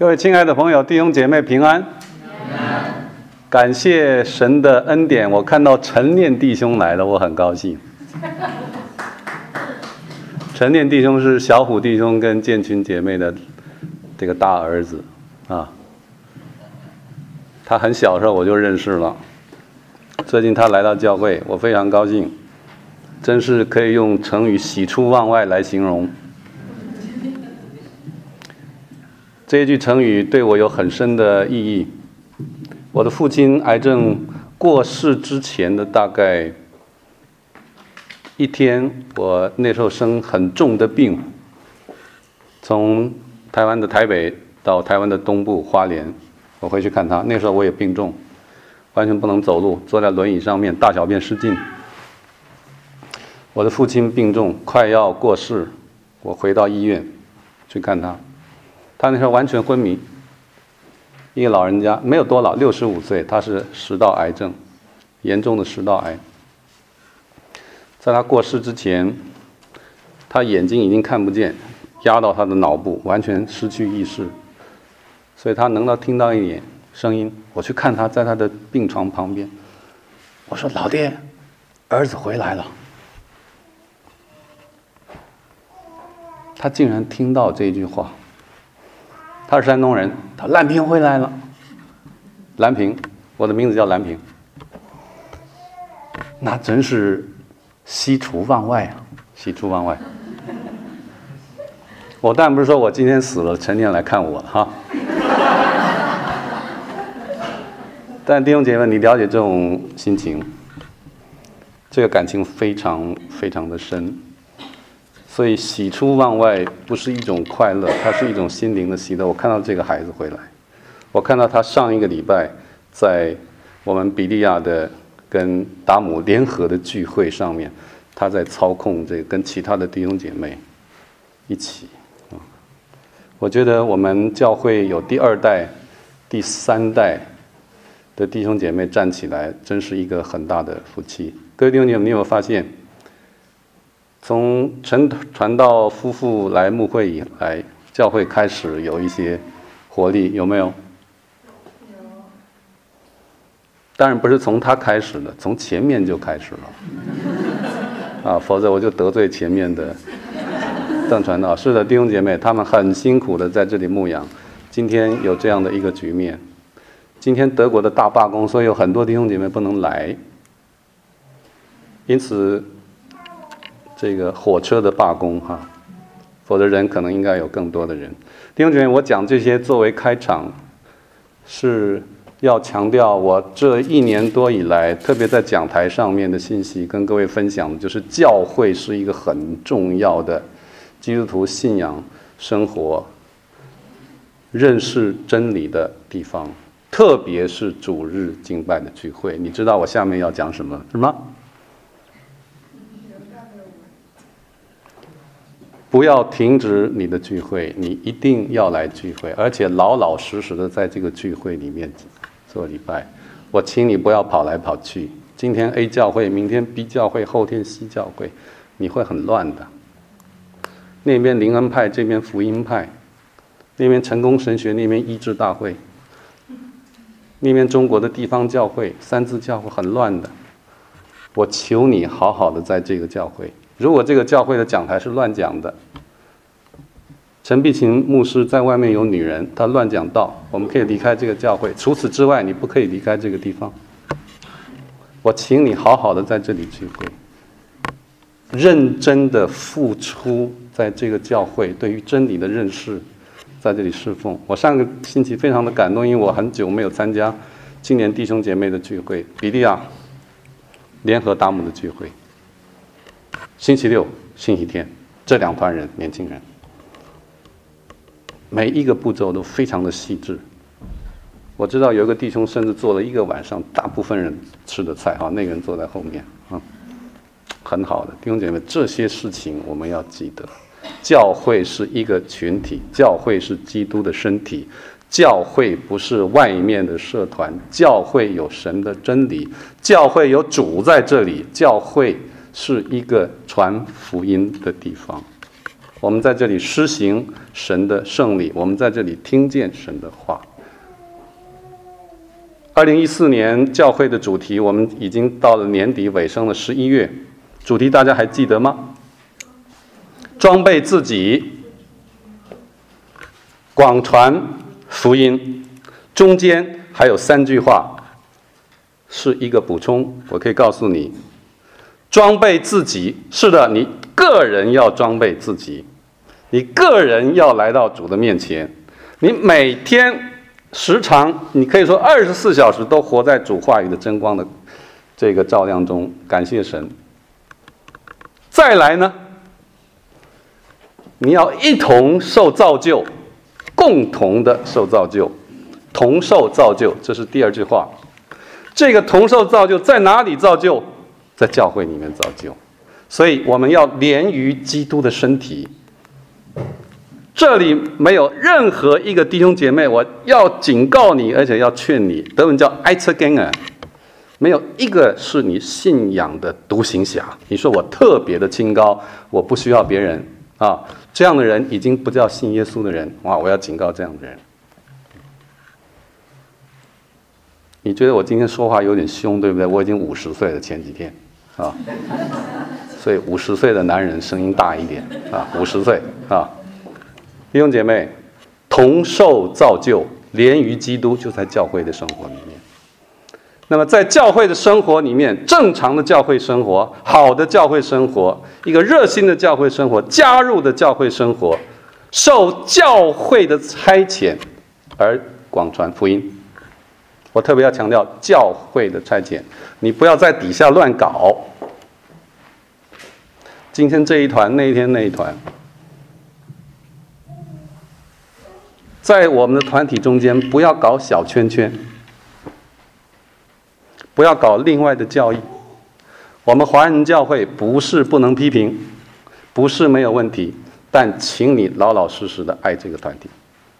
各位亲爱的朋友、弟兄姐妹平安。感谢神的恩典，我看到陈念弟兄来了，我很高兴。陈念弟兄是小虎弟兄跟建群姐妹的这个大儿子啊。他很小的时候我就认识了，最近他来到教会，我非常高兴，真是可以用成语喜出望外来形容。这一句成语对我有很深的意义。我的父亲癌症过世之前的大概一天，我那时候生很重的病，从台湾的台北到台湾的东部花莲，我回去看他。那时候我也病重，完全不能走路，坐在轮椅上面，大小便失禁。我的父亲病重，快要过世，我回到医院去看他。他那时候完全昏迷，一个老人家，没有多老，65岁，他是食道癌症，严重的食道癌。在他过世之前，他眼睛已经看不见，压到他的脑部，完全失去意识，所以他能够听到一点声音。我去看他，在他的病床旁边，我说：“老爹，儿子回来了。”他竟然听到这句话。他是山东人，他蓝平回来了。蓝平，我的名字叫蓝平，那真是喜出望外啊，喜出望外。我当然不是说我今天死了，陈念来看我了哈。但弟兄姐妹，你了解这种心情，这个感情非常非常的深。所以喜出望外不是一种快乐，它是一种心灵的喜乐。我看到这个孩子回来，我看到他上一个礼拜在我们比利亚的跟达姆联合的聚会上面，他在操控这个跟其他的弟兄姐妹一起。我觉得我们教会有第2代、第3代的弟兄姐妹站起来，真是一个很大的福气。各位弟兄姐妹，你有没有发现？从陈传道夫妇来牧会以来，教会开始有一些活力，有没有？有。当然不是从他开始的，从前面就开始了。啊，否则我就得罪前面的邓传道。是的，弟兄姐妹，他们很辛苦的在这里牧养，今天有这样的一个局面。今天德国的大罢工，所以有很多弟兄姐妹不能来，因此。这个火车的罢工哈，否则人可能应该有更多的人。弟兄姐妹，我讲这些作为开场，是要强调我这1年多以来，特别在讲台上面的信息，跟各位分享的就是教会是一个很重要的基督徒信仰生活、认识真理的地方，特别是主日敬拜的聚会。你知道我下面要讲什么是吗？不要停止你的聚会，你一定要来聚会，而且老老实实的在这个聚会里面做礼拜。我请你不要跑来跑去，今天 A 教会，明天 B 教会，后天 C 教会，你会很乱的。那边灵恩派，这边福音派，那边成功神学，那边医治大会，那边中国的地方教会、三自教会，很乱的。我求你好好的在这个教会。如果这个教会的讲台是乱讲的，陈碧琴牧师在外面有女人，他乱讲道，我们可以离开这个教会。除此之外，你不可以离开这个地方。我请你好好的在这里聚会，认真的付出在这个教会对于真理的认识，在这里侍奉。我上个星期非常的感动，因为我很久没有参加青年弟兄姐妹的聚会，比利亚联合达姆的聚会。星期六、星期天，这2团人，年轻人，每一个步骤都非常的细致。我知道有一个弟兄甚至做了1个晚上大部分人吃的菜，哈，那个人坐在后面，很好的弟兄姐妹，这些事情我们要记得。教会是一个群体，教会是基督的身体，教会不是外面的社团，教会有神的真理，教会有主在这里，教会是一个传福音的地方。 我们在这里施行神的圣礼，我们在这里听见神的话。2014年教会的主题，我们已经到了年底尾声的11月，主题大家还记得吗？装备自己，广传福音。中间还有3句话是一个补充，我可以告诉你，装备自己，是的，你个人要装备自己，你个人要来到主的面前，你每天时常，你可以说24小时都活在主话语的真光的这个照亮中，感谢神。再来呢，你要一同受造就，共同的受造就，同受造就，这是第2句话。这个同受造就在哪里造就？在教会里面造就。所以我们要连于基督的身体。这里没有任何一个弟兄姐妹，我要警告你，而且要劝你，德文叫 Einzelgänger， 没有一个是你信仰的独行侠。你说我特别的清高，我不需要别人啊，这样的人已经不叫信耶稣的人。哇，我要警告这样的人。你觉得我今天说话有点凶，对不对？我已经50岁了，前几天啊，所以50岁的男人声音大一点啊，50岁啊。弟兄姐妹，同受造就，连于基督，就在教会的生活里面。那么在教会的生活里面，正常的教会生活，好的教会生活，一个热心的教会生活，加入的教会生活，受教会的差遣而广传福音。我特别要强调教会的差遣，你不要在底下乱搞。今天这一团，那一天那一团。在我们的团体中间，不要搞小圈圈，不要搞另外的教义。我们华人教会不是不能批评，不是没有问题，但请你老老实实的爱这个团体。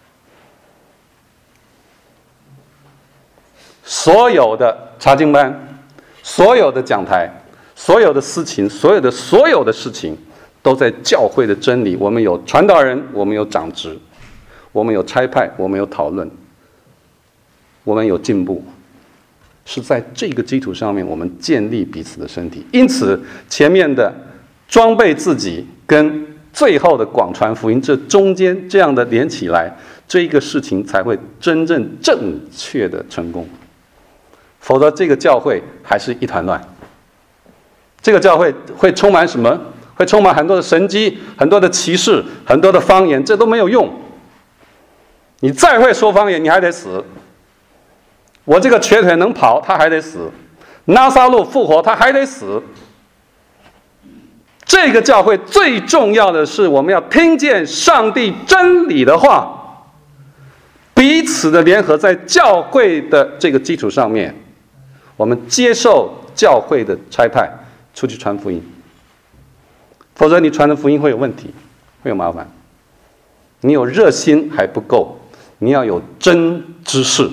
所有的查经班，所有的讲台，所有的司琴，所有的事情，都在教会的真理。我们有传道人，我们有长职。我们有差派，我们有讨论，我们有进步，是在这个基础上面，我们建立彼此的身体。因此，前面的装备自己跟最后的广传福音，这中间这样的连起来，这一个事情才会真正正确的成功。否则，这个教会还是一团乱。这个教会会充满什么？会充满很多的神迹，很多的奇事，很多的方言，这都没有用。你再会说方言，你还得死。我这个瘸腿能跑，他还得死。拿撒路复活，他还得死。这个教会最重要的是，我们要听见上帝真理的话，彼此的联合，在教会的这个基础上面，我们接受教会的差派，出去传福音。否则，你传的福音会有问题，会有麻烦。你有热心还不够。你要有真知识。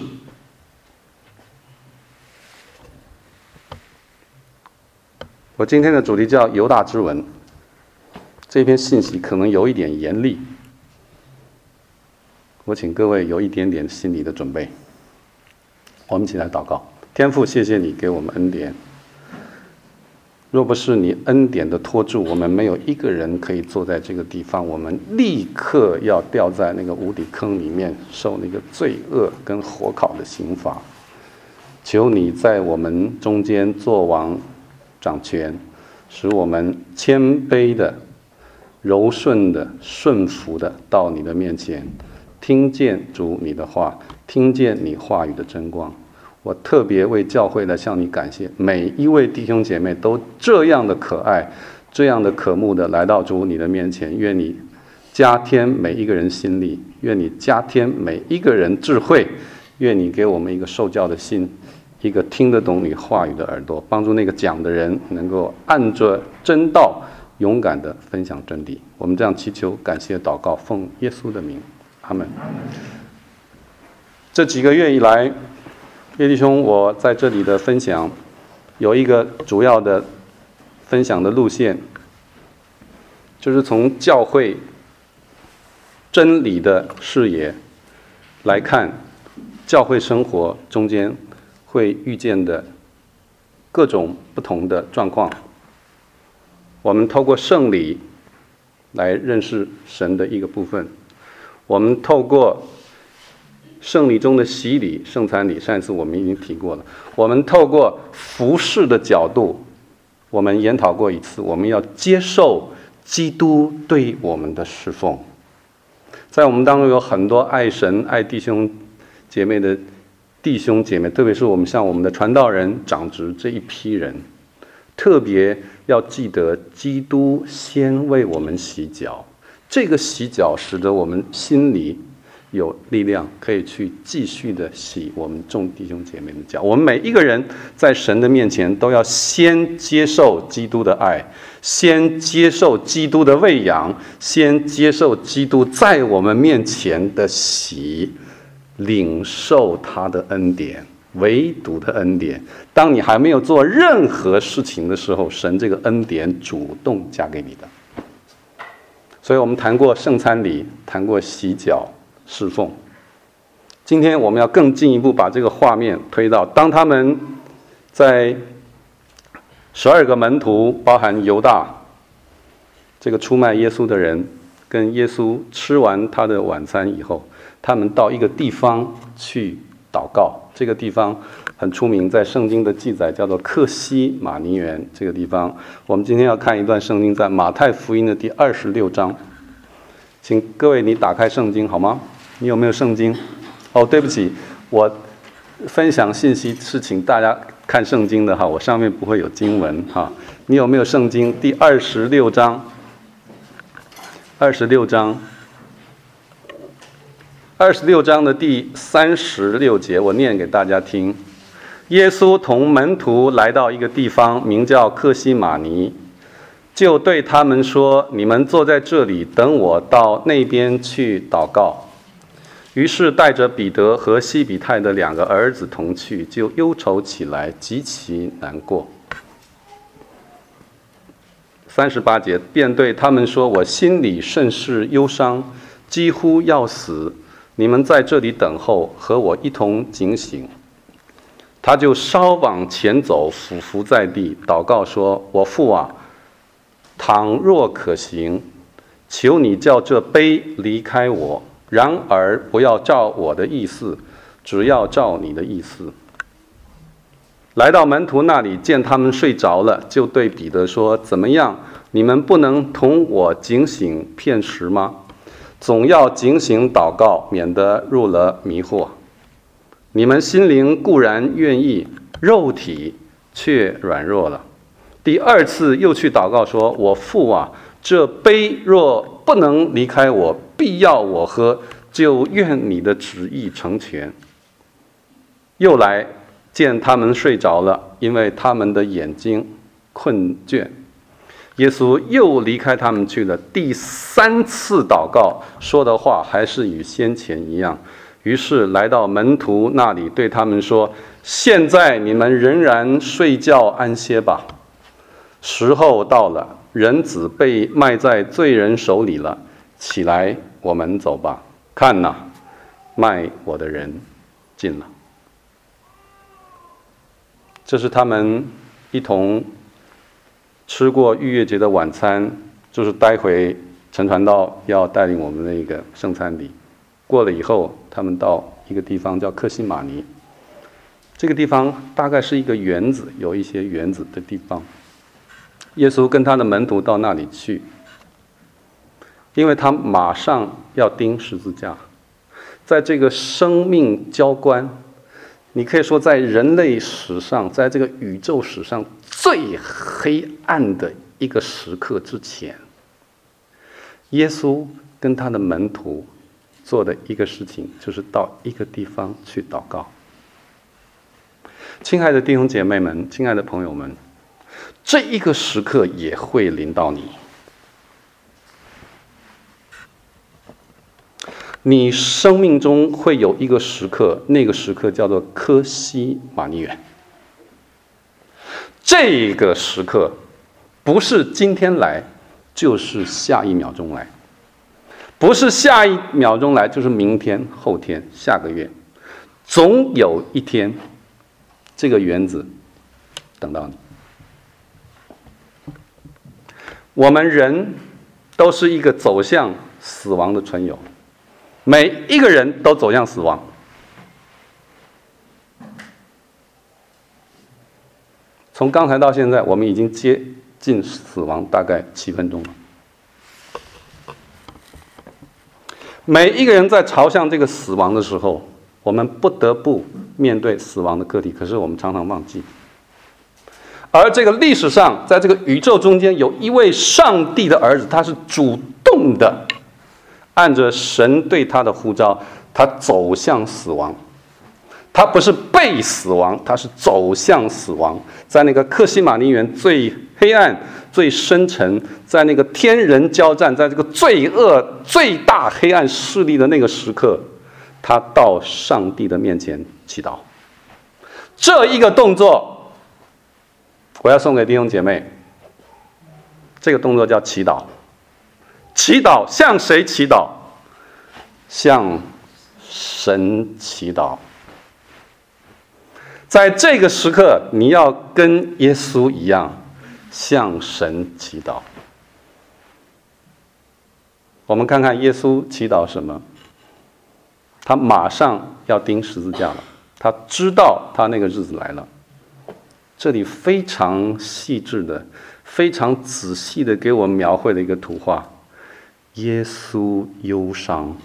我今天的主题叫犹大之文，这篇信息可能有一点严厉，我请各位有一点点心理的准备。我们一起来祷告。天父，谢谢你给我们恩典，若不是你恩典的托住，我们没有一个人可以坐在这个地方，我们立刻要掉在那个无底坑里面，受那个罪恶跟火烤的刑罚。求你在我们中间作王掌权，使我们谦卑的、柔顺的、顺服的到你的面前，听见主你的话，听见你话语的真光。我特别为教会来向你感谢，每一位弟兄姐妹都这样的可爱，这样的可慕的来到主你的面前。愿你加添每一个人心力，愿你加添每一个人智慧，愿你给我们一个受教的心，一个听得懂你话语的耳朵，帮助那个讲的人能够按着真道勇敢地分享真理。我们这样祈求、感谢、祷告，奉耶稣的名，阿们。这几个月以来，叶弟兄，我在这里的分享有一个主要的分享的路线，就是从教会真理的视野来看教会生活中间会遇见的各种不同的状况。我们透过圣礼来认识神的一个部分，我们透过圣礼中的洗礼、圣餐礼，上一次我们已经提过了。我们透过服事的角度，我们研讨过一次，我们要接受基督对我们的侍奉。在我们当中有很多爱神、爱弟兄姐妹的弟兄姐妹，特别是像我们的传道人、长执这一批人，特别要记得基督先为我们洗脚，这个洗脚使得我们心里有力量，可以去继续的洗我们众弟兄姐妹的脚。我们每一个人在神的面前都要先接受基督的爱，先接受基督的喂养，先接受基督在我们面前的洗，领受他的恩典，唯独的恩典。当你还没有做任何事情的时候，神这个恩典主动加给你的。所以我们谈过圣餐礼，谈过洗脚侍奉。今天我们要更进一步把这个画面推到，当他们在12个门徒，包含犹大这个出卖耶稣的人，跟耶稣吃完他的晚餐以后，他们到一个地方去祷告。这个地方很出名，在圣经的记载叫做客西马尼园。这个地方我们今天要看一段圣经，在马太福音的第26章。请各位你打开圣经好吗？你有没有圣经？哦，对不起，我分享信息是请大家看圣经的哈，我上面不会有经文哈。你有没有圣经？第26章，26章的第36节，我念给大家听。耶稣同门徒来到一个地方，名叫客西马尼，就对他们说：“你们坐在这里，等我到那边去祷告。”于是带着彼得和西比泰的2个儿子同去，就忧愁起来，极其难过。38节，便对他们说：“我心里甚是忧伤，几乎要死。你们在这里等候，和我一同警醒。”他就稍往前走，俯伏在地，祷告说：“我父啊，倘若可行，求你叫这杯离开我，然而不要照我的意思，只要照你的意思。”来到门徒那里，见他们睡着了，就对彼得说：“怎么样？你们不能同我警醒片时吗？总要警醒祷告，免得入了迷惑。你们心灵固然愿意，肉体却软弱了。”第2次又去祷告说：“我父啊，这杯若不能离开我，必要我喝，就愿你的旨意成全。”又来见他们睡着了，因为他们的眼睛困倦。耶稣又离开他们去了。第3次祷告，说的话还是与先前一样。于是来到门徒那里，对他们说：“现在你们仍然睡觉安歇吧。时候到了，人子被卖在罪人手里了。起来，我们走吧。看哪，卖我的人近了。”这是他们一同吃过逾越节的晚餐，就是待会陈传道要带领我们的一个圣餐礼。过了以后，他们到一个地方叫客西马尼。这个地方大概是一个园子，有一些园子的地方。耶稣跟他的门徒到那里去，因为他马上要钉十字架。在这个生命交关，你可以说在人类史上，在这个宇宙史上最黑暗的一个时刻之前，耶稣跟他的门徒做的一个事情，就是到一个地方去祷告。亲爱的弟兄姐妹们，亲爱的朋友们，这一个时刻也会临到你。你生命中会有一个时刻，那个时刻叫做客西马尼园。这个时刻不是今天来，就是下一秒钟来。 不是下一秒钟来，就是明天、后天、下个月，总有一天，这个园子等到你。我们人都是一个走向死亡的存有，每一个人都走向死亡。从刚才到现在，我们已经接近死亡大概7分钟了。每一个人在朝向这个死亡的时候，我们不得不面对死亡的课题，可是我们常常忘记。而这个历史上，在这个宇宙中间，有一位上帝的儿子，他是主动的，按着神对他的呼召，他走向死亡。他不是被死亡，他是走向死亡。在那个客西马尼园最黑暗、最深沉，在那个天人交战，在这个罪恶最大黑暗势力的那个时刻，他到上帝的面前祈祷。这一个动作，我要送给弟兄姐妹。这个动作叫祈祷。祈祷向谁祈祷？向神祈祷。在这个时刻，你要跟耶稣一样，向神祈祷。我们看看耶稣祈祷什么？他马上要钉十字架了，他知道他那个日子来了。这里非常细致的、非常仔细的给我们描绘了一个图画：耶稣忧伤，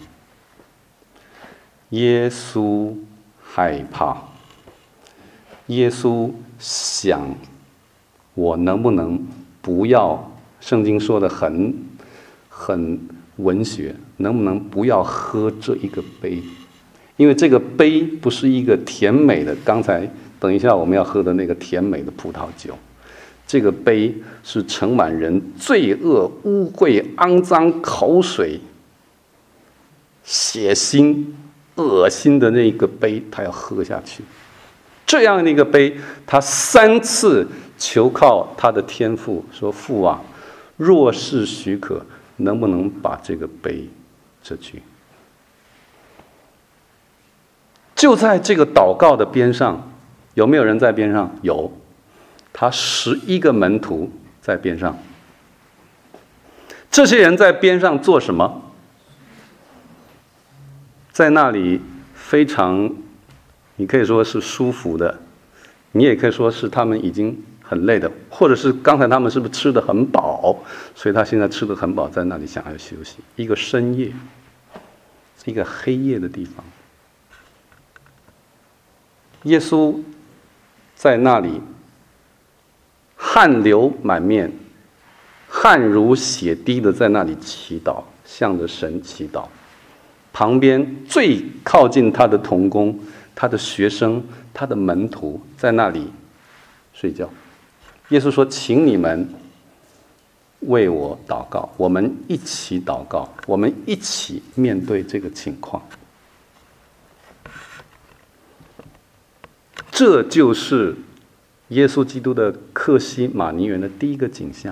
耶稣害怕。耶稣想，我能不能不要？圣经说的很文学，能不能不要喝这一个杯？因为这个杯不是一个甜美的，刚才等一下我们要喝的那个甜美的葡萄酒，这个杯是盛满人罪恶、污秽、肮脏、口水、血腥、恶心的那个杯，他要喝下去。这样的一个杯，他3次求靠他的天父，说：“父啊，若是许可，能不能把这个杯撤去？”就在这个祷告的边上，有没有人在边上？有，他11个门徒在边上。这些人在边上做什么？在那里非常，你可以说是舒服的，你也可以说是他们已经很累的，或者是刚才他们是不是吃得很饱，所以他现在吃得很饱，在那里想要休息。一个深夜，一个黑夜的地方，耶稣在那里汗流满面、汗如血滴的在那里祈祷，向着神祈祷。旁边最靠近他的同工、他的学生、他的门徒在那里睡觉。耶稣说：“请你们为我祷告，我们一起祷告，我们一起面对这个情况。”这就是耶稣基督的客西马尼园的第一个景象。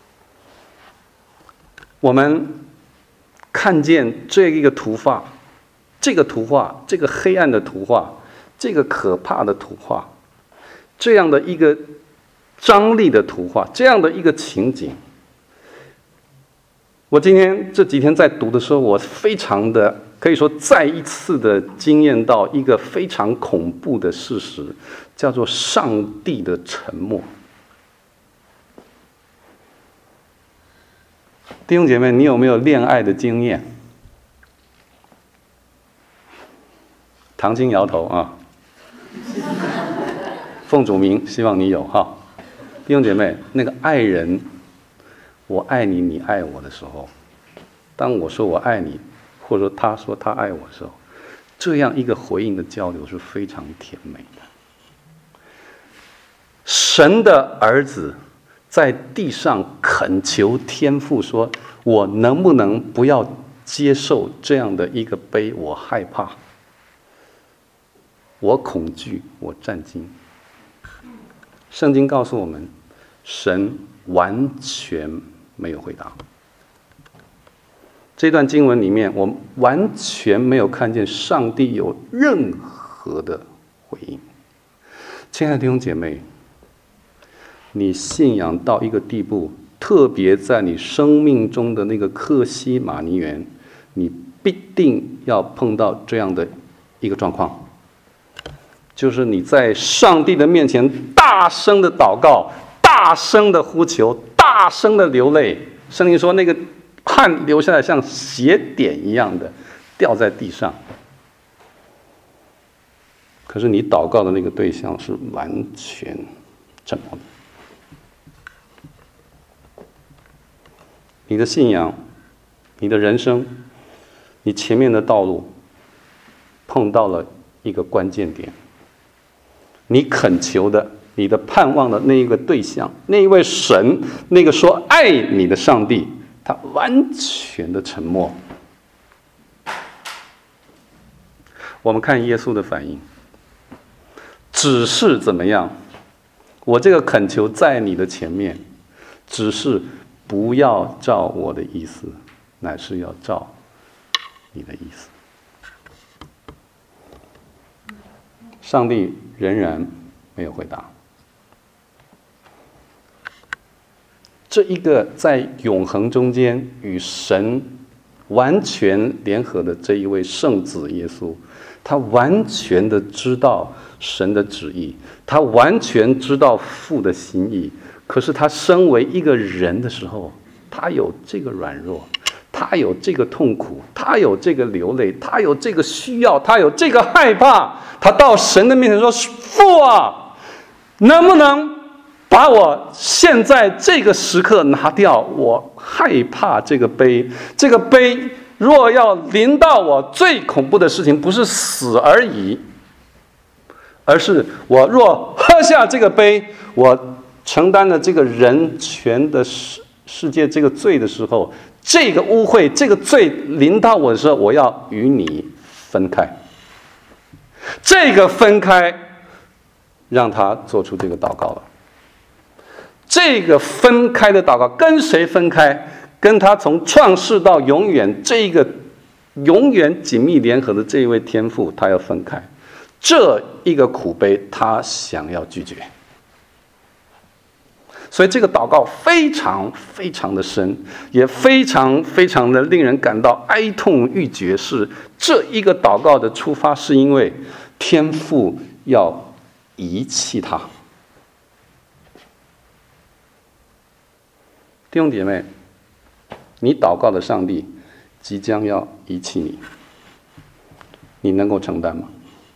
我们看见这一个图画，这个图画，这个黑暗的图画，这个可怕的图画，这样的一个张力的图画，这样的一个情景。我今天这几天在读的时候，我非常的可以说再一次的惊艳到一个非常恐怖的事实，叫做上帝的沉默。弟兄姐妹，你有没有恋爱的经验？唐青摇头啊。奉主名，希望你有哈。弟兄姐妹，那个爱人，我爱你，你爱我的时候，当我说我爱你，或者说他说他爱我的时候，这样一个回应的交流是非常甜美的。神的儿子在地上恳求天父说：“我能不能不要接受这样的一个杯？我害怕，我恐惧，我战惊。”圣经告诉我们，神完全没有回答。 这段经文里面，我完全没有看见上帝有任何的回应。亲爱的弟兄姐妹，你信仰到一个地步，特别在你生命中的那个客西马尼园，你必定要碰到这样的一个状况，就是你在上帝的面前大声的祷告，大声的呼求，大声的流泪。圣经说那个汗流下来像血点一样的掉在地上，可是你祷告的那个对象是完全沉默的。你的信仰，你的人生，你前面的道路碰到了一个关键点，你恳求的，你的盼望的那一个对象，那一位神，那个说爱你的上帝，他完全的沉默。我们看耶稣的反应，只是怎么样？我这个恳求在你的前面，只是不要照我的意思，乃是要照你的意思。上帝仍然没有回答。这一个在永恒中间与神完全联合的这一位圣子耶稣，他完全的知道神的旨意，他完全知道父的心意。可是他身为一个人的时候，他有这个软弱，他有这个痛苦，他有这个流泪，他有这个需要，他有这个害怕。他到神的面前说：父啊，能不能把我现在这个时刻拿掉？我害怕这个杯，这个杯若要临到我，最恐怖的事情不是死而已，而是我若喝下这个杯，我承担了这个人权的世界这个罪的时候，这个污秽，这个罪临到我的时候，我要与你分开。这个分开，让他做出这个祷告了。这个分开的祷告跟谁分开？跟他从创世到永远这一个永远紧密联合的这一位天父，他要分开。这一个苦杯，他想要拒绝。所以这个祷告非常非常的深，也非常非常的令人感到哀痛欲绝。是这一个祷告的出发，是因为天父要遗弃他。弟兄姐妹，你祷告的上帝即将要遗弃你，你能够承担吗？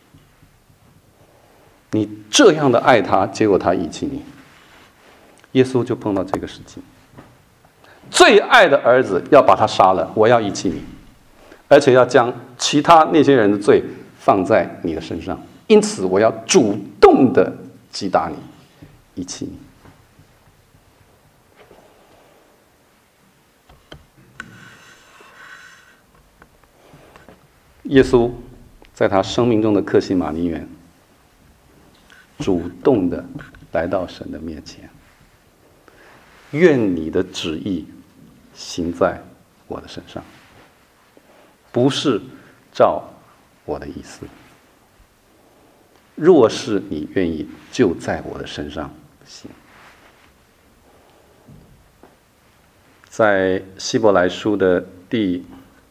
你这样的爱他，结果他遗弃你。耶稣就碰到这个事情，最爱的儿子要把他杀了，我要遗弃你，而且要将其他那些人的罪放在你的身上，因此我要主动的击打你，遗弃你。耶稣在他生命中的客西马尼园，主动的来到神的面前，愿你的旨意行在我的身上，不是照我的意思。若是你愿意，就在我的身上行。在希伯来书的第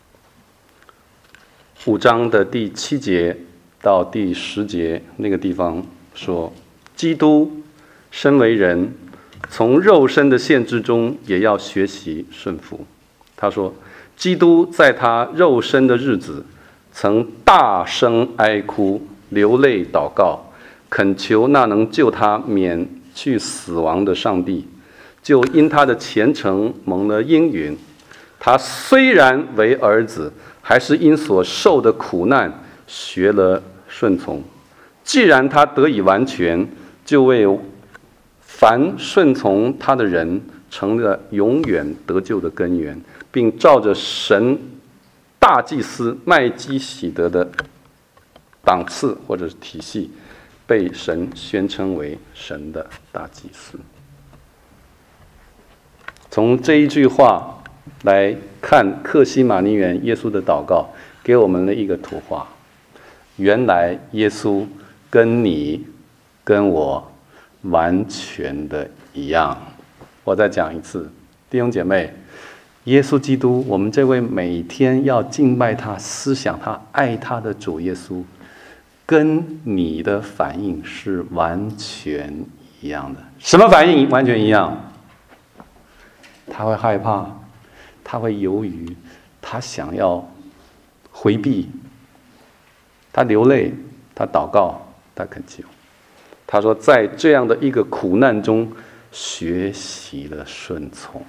5章的第7节到第10节那个地方说，基督身为人，从肉身的限制中也要学习顺服。他说，基督在他肉身的日子，曾大声哀哭，流泪祷告，恳求那能救他免去死亡的上帝，就因他的虔诚蒙了应允。他虽然为儿子，还是因所受的苦难学了顺从。既然他得以完全，就为凡顺从他的人成了永远得救的根源，并照着神大祭司麦基洗德的档次或者是体系，被神宣称为神的大祭司。从这一句话， 来看客西马尼园耶稣的祷告，给我们了一个图画。原来耶稣跟你跟我完全的一样。我再讲一次，弟兄姐妹，耶稣基督，我们这位每天要敬拜他、思想他、爱他的主耶稣，跟你的反应是完全一样的。什么反应完全一样？他会害怕，他会犹豫，他想要回避，他流泪，他祷告，他恳求。他说，在这样的一个苦难中，学习了顺从，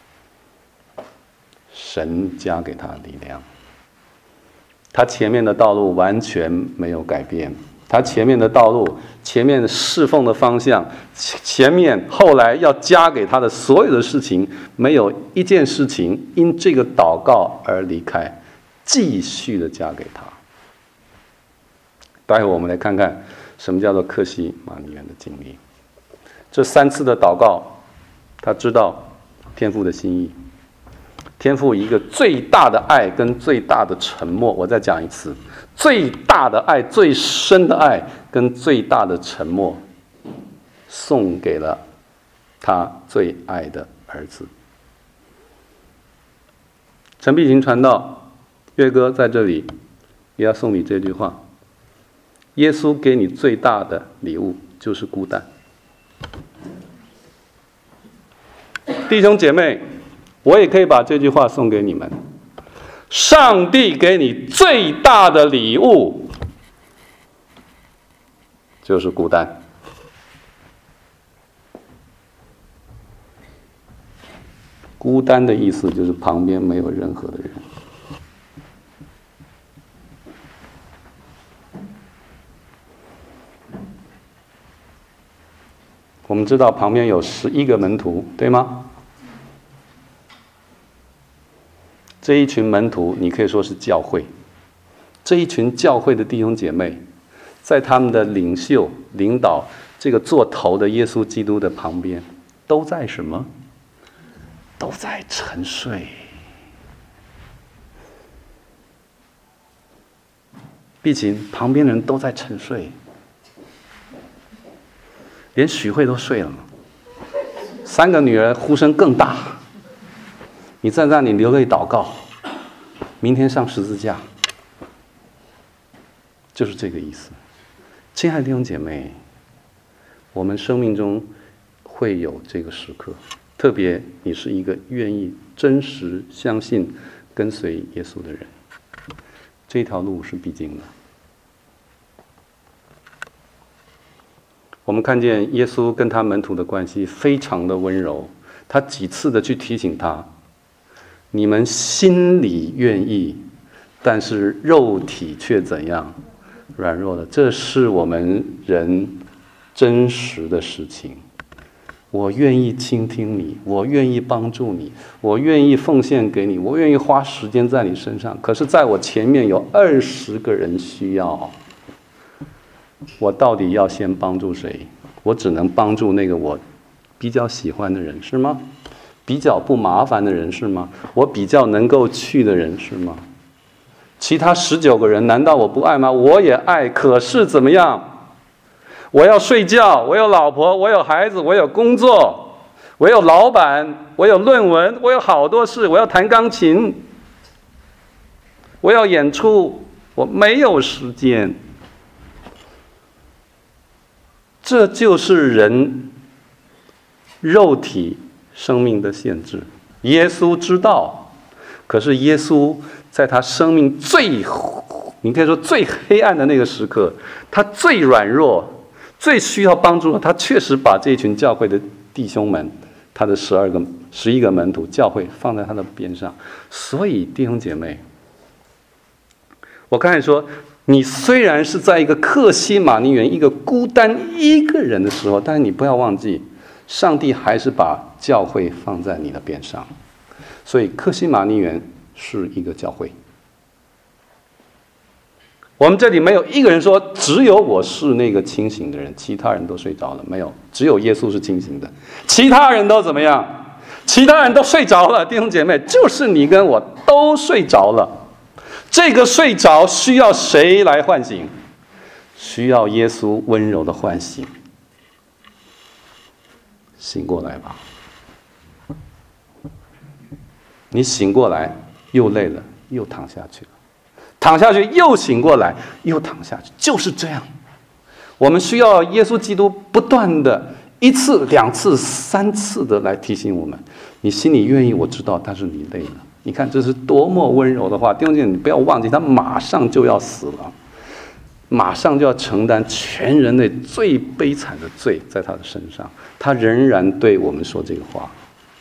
神加给他力量。他前面的道路完全没有改变，他前面的道路，前面侍奉的方向，前面后来要加给他的所有的事情，没有一件事情因这个祷告而离开，继续的加给他。待会我们来看看什么叫做客西马尼园的经历。这3次的祷告，他知道天父的心意，天父一个最大的爱跟最大的沉默。我再讲一次，最大的爱、最深的爱跟最大的沉默，送给了他最爱的儿子。陈碧琴传道，岳哥在这里也要送你这句话：耶稣给你最大的礼物就是孤单。弟兄姐妹，我也可以把这句话送给你们：上帝给你最大的礼物就是孤单。孤单的意思就是旁边没有任何的人。我们知道旁边有11个门徒，对吗？这一群门徒，你可以说是教会。这一群教会的弟兄姐妹，在他们的领袖、领导这个做头的耶稣基督的旁边，都在什么？都在沉睡。毕竟旁边的人都在沉睡。连许慧都睡了嘛，3个女儿呼声更大。你在那里流泪祷告，明天上十字架，就是这个意思。亲爱的弟兄姐妹，我们生命中会有这个时刻，特别你是一个愿意真实相信跟随耶稣的人，这条路是必经的。我们看见耶稣跟他门徒的关系非常的温柔，他几次的去提醒他，你们心里愿意，但是肉体却怎样？软弱了。这是我们人真实的事情。我愿意倾听你，我愿意帮助你，我愿意奉献给你，我愿意花时间在你身上，可是在我前面有20个人需要，我到底要先帮助谁？我只能帮助那个我比较喜欢的人，是吗？比较不麻烦的人，是吗？我比较能够去的人，是吗？其他19个人难道我不爱吗？我也爱，可是怎么样？我要睡觉，我有老婆，我有孩子，我有工作，我有老板，我有论文，我有好多事，我要弹钢琴，我要演出，我没有时间。这就是人肉体生命的限制。耶稣知道，可是耶稣在他生命你可以说最黑暗的那个时刻，他最软弱、最需要帮助的，他确实把这群教会的弟兄们，他的11个门徒教会放在他的边上。所以弟兄姐妹，我刚才说，你虽然是在一个客西马尼园一个孤单一个人的时候，但是你不要忘记，上帝还是把教会放在你的边上。所以客西马尼园是一个教会。我们这里没有一个人说只有我是那个清醒的人，其他人都睡着了。没有，只有耶稣是清醒的，其他人都怎么样？ 其他人都睡着了，弟兄姐妹，就是你跟我都睡着了。这个睡着需要谁来唤醒？需要耶稣温柔的唤醒。醒过来吧！你醒过来，又累了，又躺下去了，躺下去又醒过来，又躺下去，就是这样。我们需要耶稣基督不断的1次、2次、3次的来提醒我们：你心里愿意，我知道，但是你累了。你看这是多么温柔的话，弟兄姐妹，你不要忘记，他马上就要死了，马上就要承担全人类最悲惨的罪在他的身上，他仍然对我们说这个话。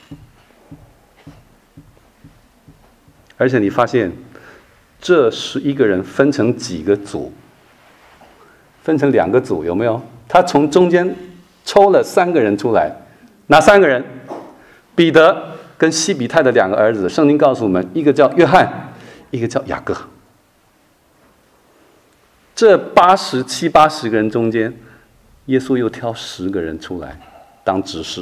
而且你发现，这11个人分成几个组？分成2个组，有没有？他从中间抽了3个人出来，哪3个人？彼得跟西比泰的2个儿子，圣经告诉我们，一个叫约翰，一个叫雅各。这70、80个人中间，耶稣又挑10个人出来当执事，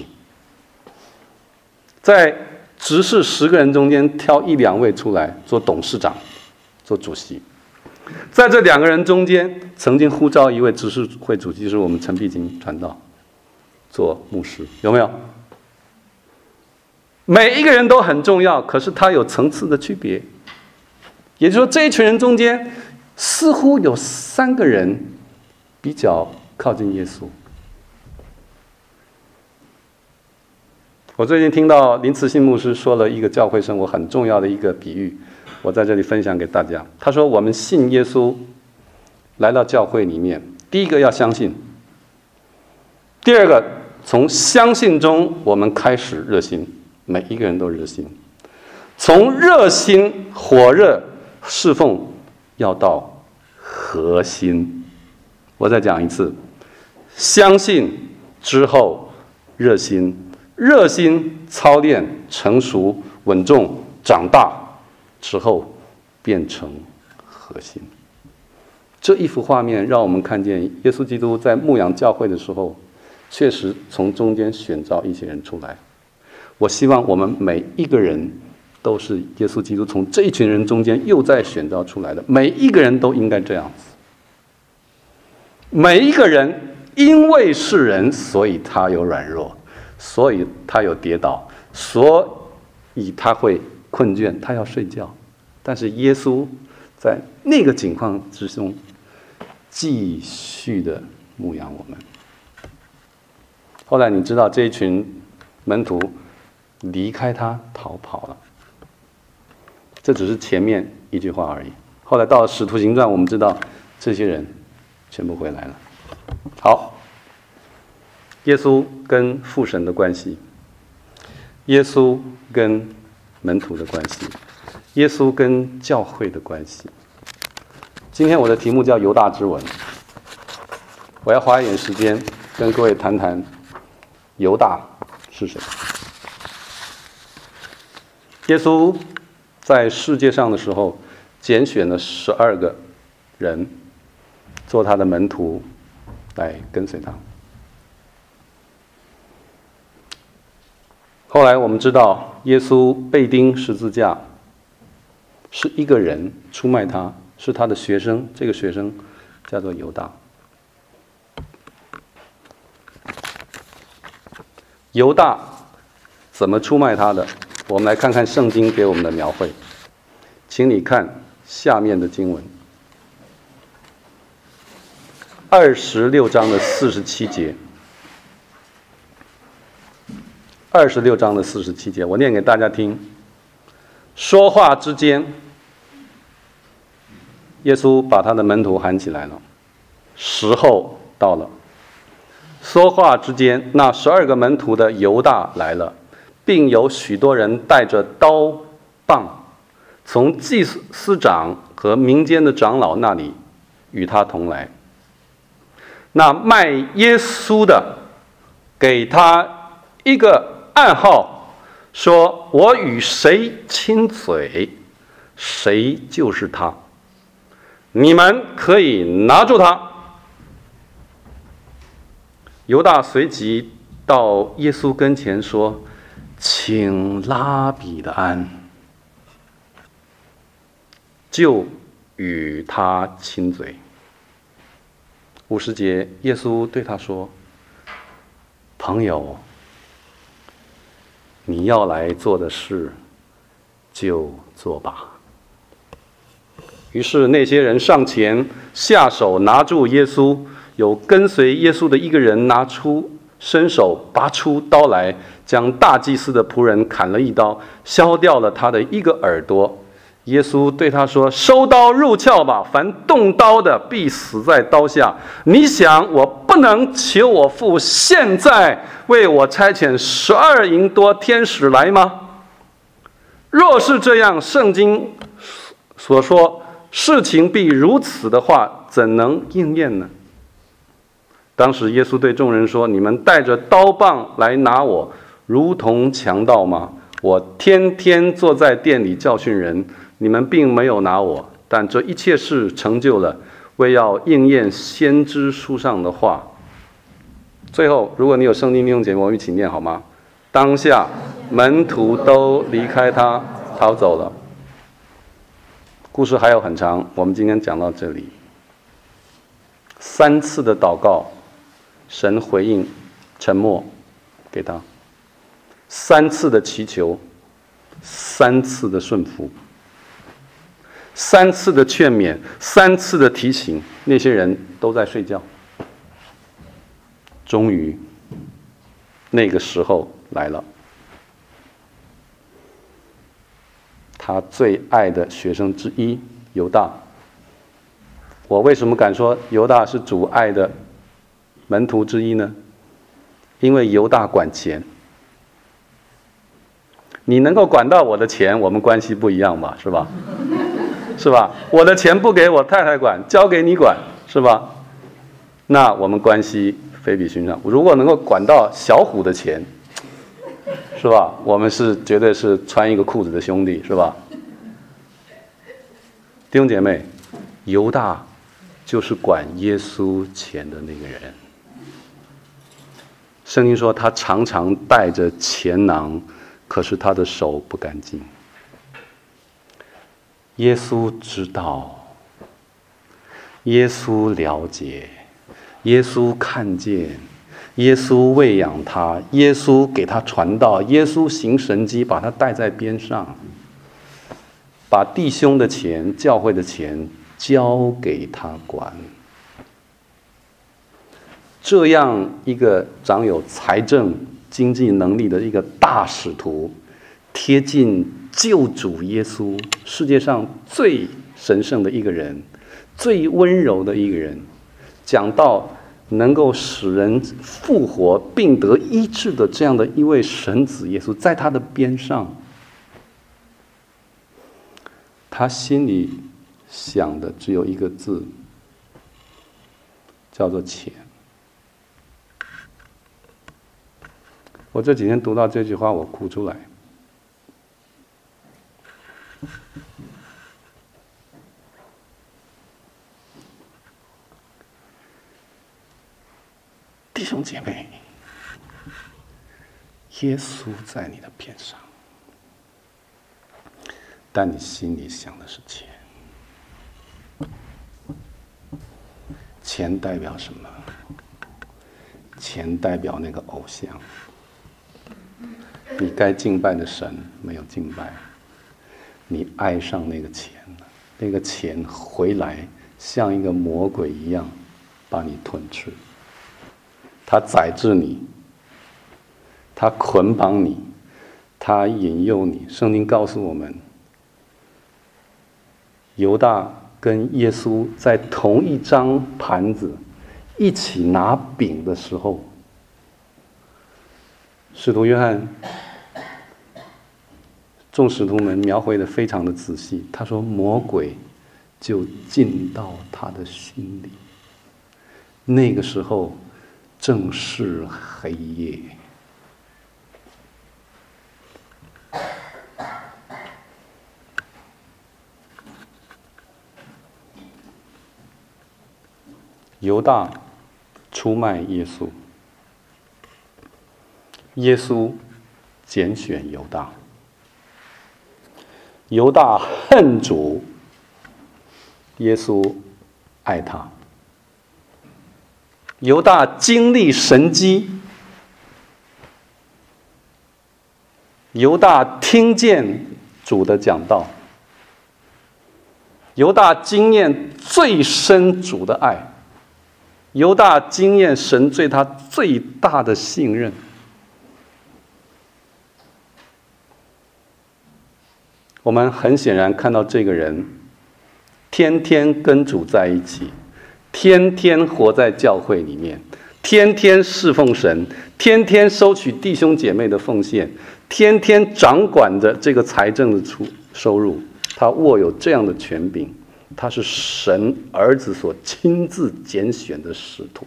在执事10个人中间挑1、2位出来做董事长、做主席。在这2个人中间，曾经呼召一位执事会主席，就是我们陈必金传道，做牧师，有没有？每一个人都很重要，可是他有层次的区别。也就是说，这一群人中间，似乎有3个人比较靠近耶稣。我最近听到林慈信牧师说了一个教会生活很重要的一个比喻，我在这里分享给大家。他说，我们信耶稣来到教会里面，第一个要相信，第二个从相信中我们开始热心，每一个人都热心，从热心火热侍奉要到核心。我再讲一次，相信之后热心，热心操练成熟稳重长大之后变成核心。这一幅画面让我们看见耶稣基督在牧养教会的时候，确实从中间选召一些人出来。我希望我们每一个人都是耶稣基督从这一群人中间又再选召出来的，每一个人都应该这样子。每一个人因为是人，所以他有软弱，所以他有跌倒，所以他会困倦，他要睡觉。但是耶稣在那个境况之中继续的牧养我们。后来你知道这一群门徒离开他逃跑了，这只是前面一句话而已。后来到了使徒行传，我们知道这些人全部回来了。好，耶稣跟父神的关系，耶稣跟门徒的关系，耶稣跟教会的关系。今天我的题目叫犹大之吻，我要花一点时间跟各位谈谈犹大是谁。耶稣在世界上的时候，拣选了12个人做他的门徒来跟随他。后来我们知道，耶稣被钉十字架，是一个人出卖他，是他的学生，这个学生叫做犹大。犹大怎么出卖他的？我们来看看圣经给我们的描绘。请你看下面的经文，26章的47节。26章的47节，我念给大家听。说话之间，耶稣把他的门徒喊起来了，时候到了。说话之间，那12个门徒的犹大来了，并有许多人带着刀棒，从祭司长和民间的长老那里与他同来。那卖耶稣的给他一个暗号，说我与谁亲嘴，谁就是他，你们可以拿住他。犹大随即到耶稣跟前说， 请拉比的安，就与他亲嘴。50节，耶稣对他说：“朋友，你要来做的事，就做吧。”于是那些人上前下手拿住耶稣，有跟随耶稣的一个人伸手拔出刀来，将大祭司的仆人砍了一刀，削掉了他的一个耳朵。耶稣对他说：“收刀入鞘吧，凡动刀的必死在刀下。你想我不能求我父现在为我差遣12营多天使来吗？若是这样，圣经所说事情必如此的话，怎能应验呢？”当时耶稣对众人说：“你们带着刀棒来拿我，如同强盗吗？我天天坐在店里教训人，你们并没有拿我，但这一切事成就了，为要应验先知书上的话。”最后，如果你有圣经弟兄姐妹，我们一起念好吗？当下门徒都离开他，逃走了。故事还有很长，我们今天讲到这里。3次的祷告，神回应沉默给他；3次的祈求，3次的顺服；3次的劝勉，3次的提醒，那些人都在睡觉。终于，那个时候来了。他最爱的学生之一犹大。我为什么敢说犹大是主爱的门徒之一呢？因为犹大管钱。你能够管到我的钱，我们关系不一样吧，是吧？是吧？我的钱不给我太太管，交给你管，是吧？那我们关系非比寻常。如果能够管到小虎的钱，是吧？我们绝对是穿一个裤子的兄弟，是吧？弟兄姐妹，犹大就是管耶稣钱的那个人。圣经说他常常带着钱囊，可是他的手不干净。耶稣知道，耶稣了解，耶稣看见，耶稣喂养他，耶稣给他传道，耶稣行神迹，把他带在边上，把弟兄的钱、教会的钱交给他管。这样一个掌有财政经济能力的一个大使徒，贴近救主耶稣，世界上最神圣的一个人，最温柔的一个人，讲到能够使人复活并得医治的这样的一位神子耶稣，在他的边上，他心里想的只有一个字，叫做钱。我这几天读到这句话，我哭出来。弟兄姐妹，耶稣在你的边上，但你心里想的是钱。钱代表什么？钱代表那个偶像。你该敬拜的神没有敬拜，你爱上那个钱了，那个钱回来像一个魔鬼一样把你吞吃。他宰制你，他捆绑你，他引诱你。圣经告诉我们，犹大跟耶稣在同一张盘子一起拿饼的时候，使徒约翰众使徒们描绘得非常的仔细。他说魔鬼就进到他的心里，那个时候正是黑夜。犹大出卖耶稣，耶稣拣选犹大。犹大恨主，耶稣爱他。犹大经历神迹，犹大听见主的讲道，犹大经验最深主的爱，犹大经验神对他最大的信任。我们很显然看到这个人天天跟主在一起，天天活在教会里面，天天侍奉神，天天收取弟兄姐妹的奉献，天天掌管着这个财政的收入。他握有这样的权柄，他是神儿子所亲自拣选的使徒。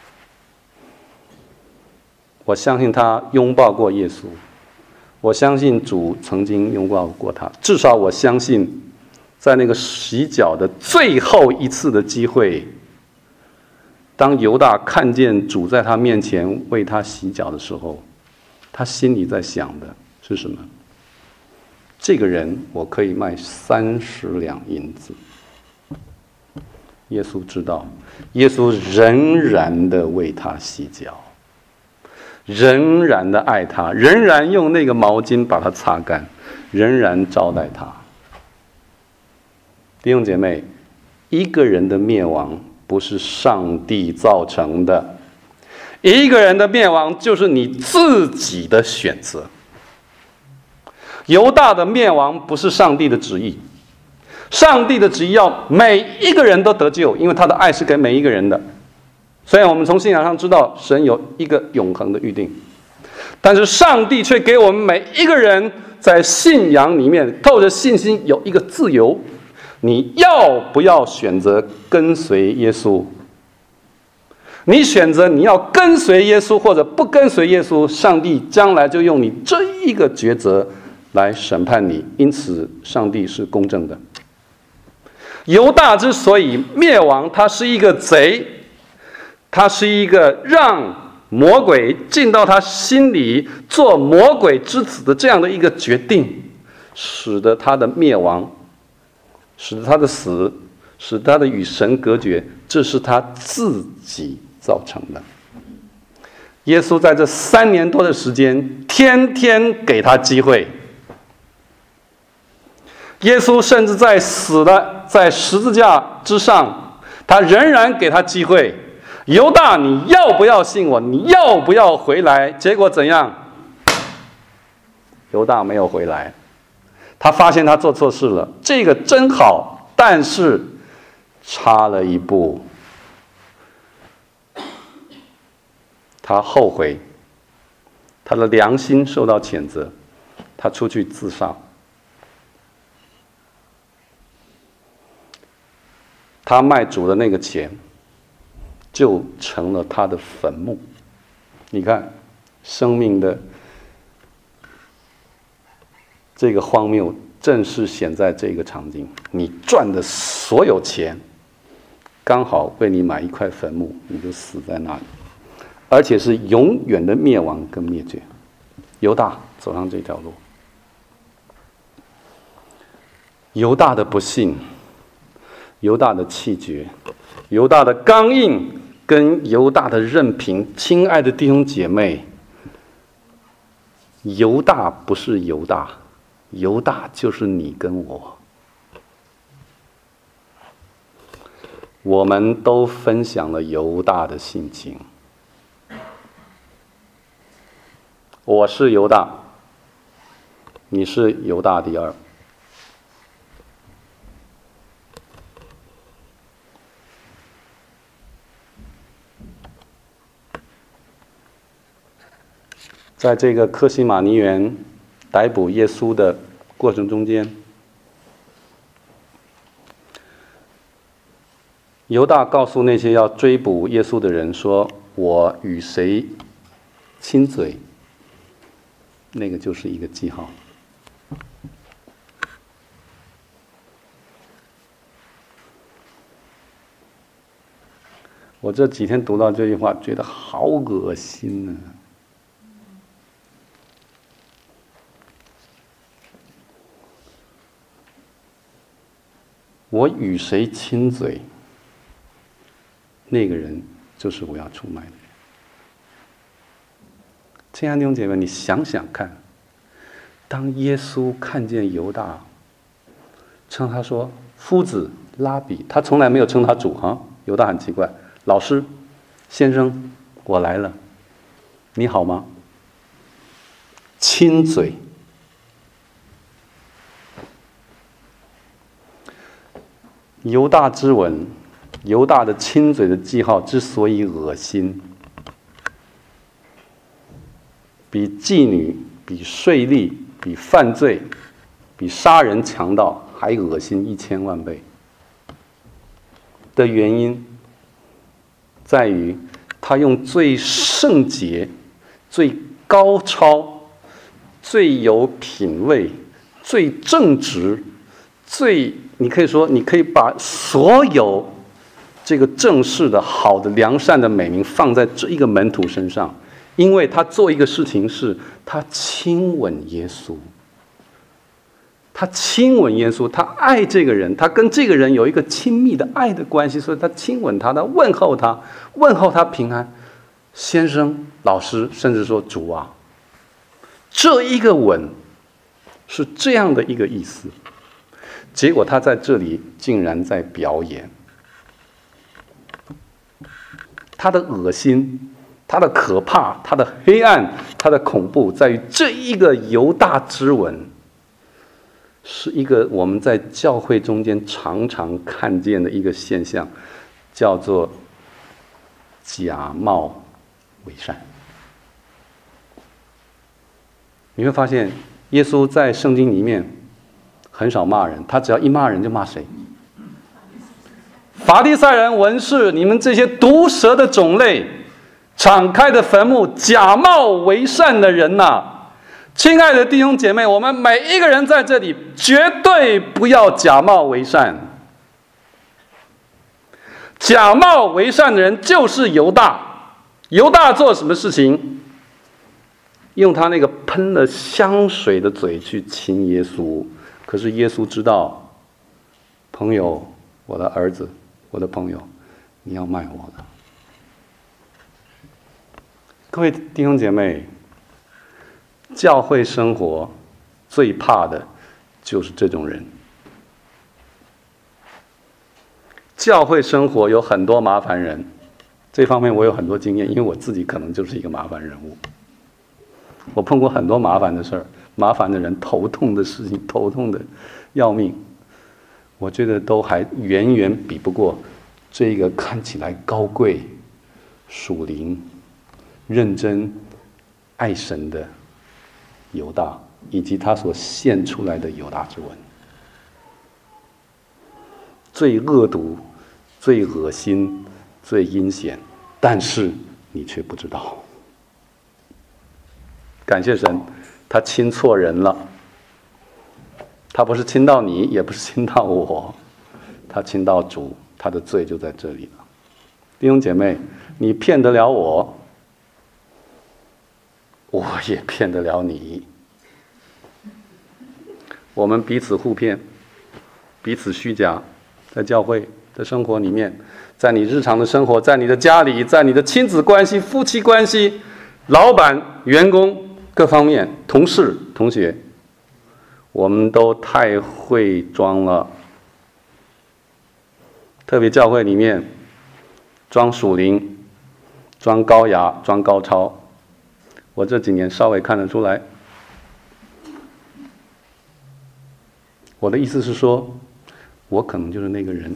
我相信他拥抱过耶稣，我相信主曾经拥抱过他，至少我相信在那个洗脚的最后一次的机会，当犹大看见主在他面前为他洗脚的时候，他心里在想的是什么？这个人我可以卖30两银子。耶稣知道，耶稣仍然的为他洗脚，仍然的爱他，仍然用那个毛巾把他擦干，仍然招待他。弟兄姐妹，一个人的灭亡不是上帝造成的，一个人的灭亡就是你自己的选择。犹大的灭亡不是上帝的旨意，上帝的旨意要每一个人都得救，因为他的爱是给每一个人的。虽然我们从信仰上知道神有一个永恒的预定，但是上帝却给我们每一个人在信仰里面透着信心有一个自由，你要不要选择跟随耶稣？你选择你要跟随耶稣或者不跟随耶稣，上帝将来就用你这一个抉择来审判你，因此上帝是公正的。犹大之所以灭亡，他是一个贼，他是一个让魔鬼进到他心里做魔鬼之子的这样的一个决定，使得他的灭亡，使得他的死，使得他的与神隔绝，这是他自己造成的。耶稣在这3年多的时间，天天给他机会。耶稣甚至在死了，在十字架之上，他仍然给他机会。犹大，你要不要信我？你要不要回来？结果怎样？犹大没有回来，他发现他做错事了，这个真好，但是差了一步，他后悔，他的良心受到谴责，他出去自杀。他卖主的那个钱就成了他的坟墓。你看生命的这个荒谬正是显在这个场景，你赚的所有钱刚好为你买一块坟墓，你就死在那里，而且是永远的灭亡跟灭绝。犹大走上这条路，犹大的不幸，犹大的气绝，犹大的刚硬，跟犹大的任凭。亲爱的弟兄姐妹，犹大不是犹大，犹大就是你跟我。我们都分享了犹大的性情。我是犹大，你是犹大第二。在这个客西马尼园逮捕耶稣的过程中间，犹大告诉那些要追捕耶稣的人说：“我与谁亲嘴？”那个就是一个记号。我这几天读到这句话，觉得好恶心啊！ 我与谁亲嘴，那个人就是我要出卖的人。亲爱的弟兄姐妹，你想想看，当耶稣看见犹大，称他说夫子拉比，他从来没有称他主哈。犹大很奇怪，老师先生我来了，你好吗？亲嘴。犹大之吻，犹大的亲嘴的记号之所以恶心，比妓女、比税吏、比犯罪、比杀人强盗还恶心1000万倍的原因，在于他用最圣洁、最高超、最有品味、最正直、你可以说，你可以把所有这个正式的、好的、良善的美名放在这一个门徒身上，因为他做一个事情是，他亲吻耶稣，他亲吻耶稣，他爱这个人，他跟这个人有一个亲密的爱的关系，所以他亲吻他，他问候他平安，先生、老师，甚至说主啊，这一个吻是这样的一个意思。结果他在这里竟然在表演，他的恶心、他的可怕、他的黑暗、他的恐怖，在于这一个犹大之吻，是一个我们在教会中间常常看见的一个现象，叫做假冒伪善。你会发现，耶稣在圣经里面很少骂人，他只要一骂人就骂谁？法利赛人、文士，你们这些毒蛇的种类，敞开的坟墓，假冒为善的人呐！亲爱的弟兄姐妹，我们每一个人在这里绝对不要假冒为善。假冒为善的人就是犹大。犹大做什么事情？用他那个喷了香水的嘴去亲耶稣。可是耶稣知道，朋友，我的儿子，我的朋友，你要卖我了。各位弟兄姐妹，教会生活最怕的就是这种人。教会生活有很多麻烦人，这方面我有很多经验，因为我自己可能就是一个麻烦人物。我碰过很多麻烦的事儿，麻烦的人，头痛的事情，头痛的要命。我觉得都还远远比不过这个看起来高贵、属灵、认真、爱神的犹大，以及他所献出来的犹大之吻。最恶毒、最恶心、最阴险，但是你却不知道。感谢神，他亲错人了。他不是亲到你，也不是亲到我，他亲到主，他的罪就在这里了。弟兄姐妹，你骗得了我，我也骗得了你。我们彼此互骗，彼此虚假，在教会的生活里面，在你日常的生活，在你的家里，在你的亲子关系、夫妻关系、老板、员工各方面，同事、同学，我们都太会装了。特别教会里面，装属灵、装高雅、装高超。我这几年稍微看得出来。我的意思是说，我可能就是那个人。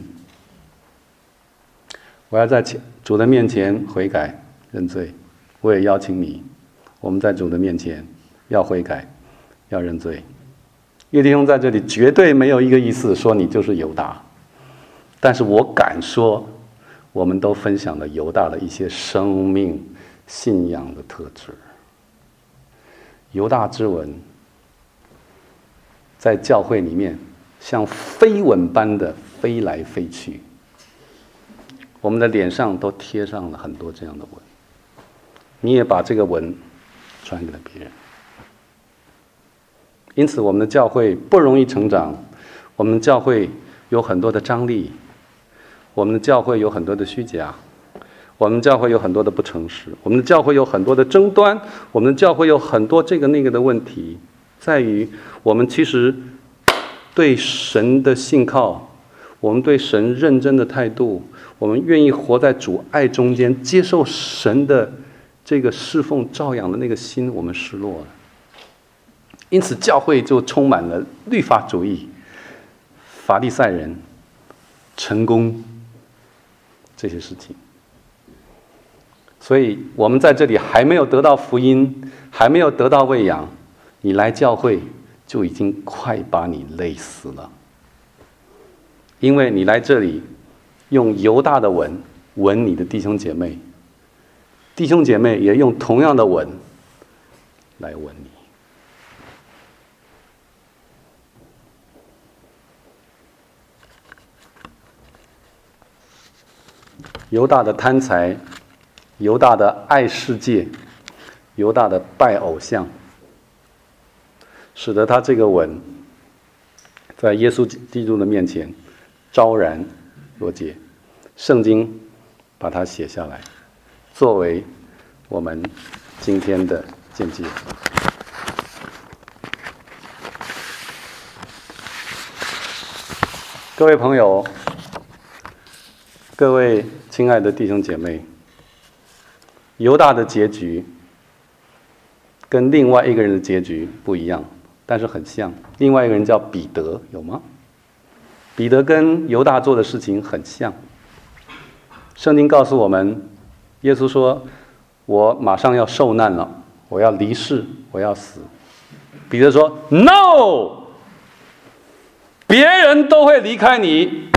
我要在主的面前悔改认罪，我也邀请你，我们在主的面前要悔改，要认罪。叶弟兄在这里绝对没有一个意思说你就是犹大，但是我敢说，我们都分享了犹大的一些生命信仰的特质。犹大之吻在教会里面像飞吻般的飞来飞去，我们的脸上都贴上了很多这样的吻，你也把这个吻传给了别人。因此我们的教会不容易成长，我们的教会有很多的张力，我们的教会有很多的虚假，我们教会有很多的不诚实，我们的教会有很多的争端，我们的教会有很多这个那个的问题，在于我们其实对神的信靠，我们对神认真的态度，我们愿意活在主爱中间，接受神的这个侍奉照养的那个心，我们失落了。因此教会就充满了律法主义、法利赛人、成功这些事情。所以我们在这里还没有得到福音，还没有得到喂养，你来教会就已经快把你累死了。因为你来这里用犹大的吻吻你的弟兄姐妹，弟兄姐妹也用同样的吻来吻你。犹大的贪财，犹大的爱世界，犹大的拜偶像，使得他这个吻在耶稣基督的面前昭然若揭。圣经把它写下来，作为我们今天的见解。各位朋友，各位亲爱的弟兄姐妹，犹大的结局跟另外一个人的结局不一样，但是很像。另外一个人叫彼得，有吗？彼得跟犹大做的事情很像。圣经告诉我们，耶稣说：“我马上要受难了，我要离世，我要死。”彼得说 ：“No， 别人都会离开你。”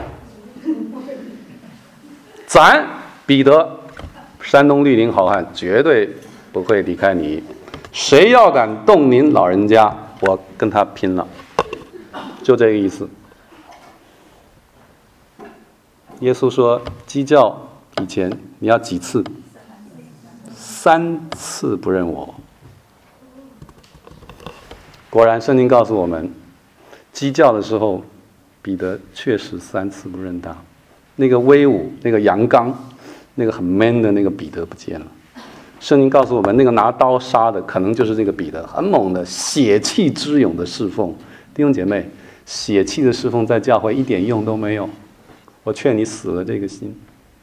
咱彼得，山东绿林好汉，绝对不会离开你。谁要敢动您老人家，我跟他拼了。就这个意思。耶稣说，鸡叫以前你要几次？3次不认我。果然，圣经告诉我们，鸡叫的时候，彼得确实3次不认他。那个威武、那个阳刚、那个很 man 的那个彼得不见了。圣经告诉我们，那个拿刀杀的可能就是这个彼得，很猛的血气之勇的侍奉。弟兄姐妹，血气的侍奉在教会一点用都没有。我劝你死了这个心。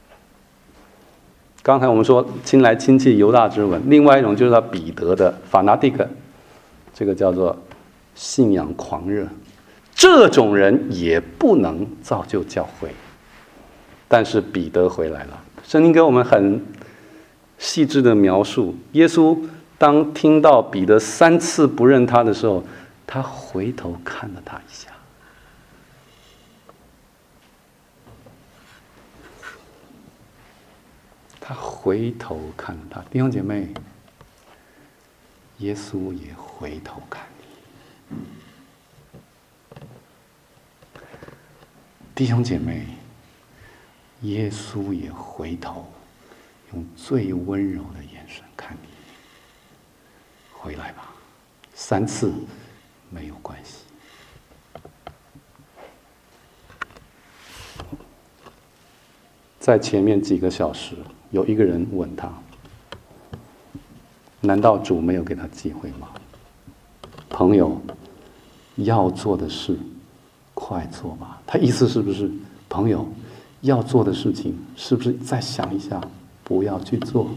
刚才我们说亲来亲去犹大之吻，另外一种就是他彼得的 fanatic， 这个叫做信仰狂热。这种人也不能造就教会。但是彼得回来了，圣经给我们很细致的描述。耶稣当听到彼得3次不认他的时候，他回头看了他一下。他回头看了他，弟兄姐妹，耶稣也回头看你。弟兄姐妹，耶稣也回头，用最温柔的眼神看你。回来吧，3次没有关系。在前面几个小时，有一个人问他：“难道主没有给他机会吗？”朋友，要做的事，快做吧。他意思是不是，朋友？要做的事情，是不是再想一下，不要去做？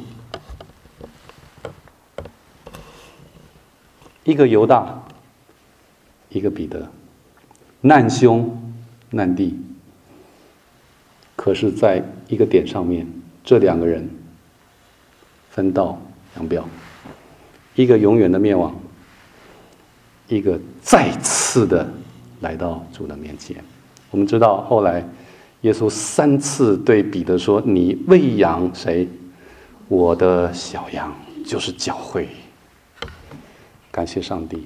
一个犹大，一个彼得，难兄难弟，可是在一个点上面，这2个人分道扬镳，一个永远的灭亡，一个再次的来到主的面前。我们知道后来耶稣3次对彼得说：“你喂养谁？我的小羊，就是教会。”感谢上帝。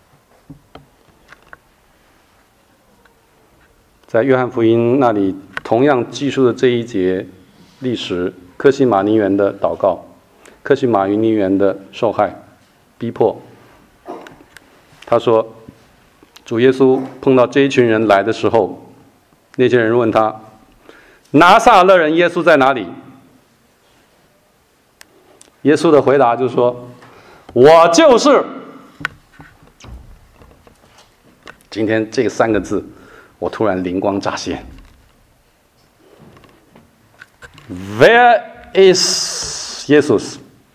在约翰福音那里，同样记述的这一节历史，客西马尼园的祷告，客西马尼园的受害、逼迫。他说，主耶稣碰到这一群人来的时候， 那些人问他：拿撒勒人耶稣在哪里？耶稣的回答就是说：我就是。今天这3个字，我突然灵光乍现。Where is Jesus？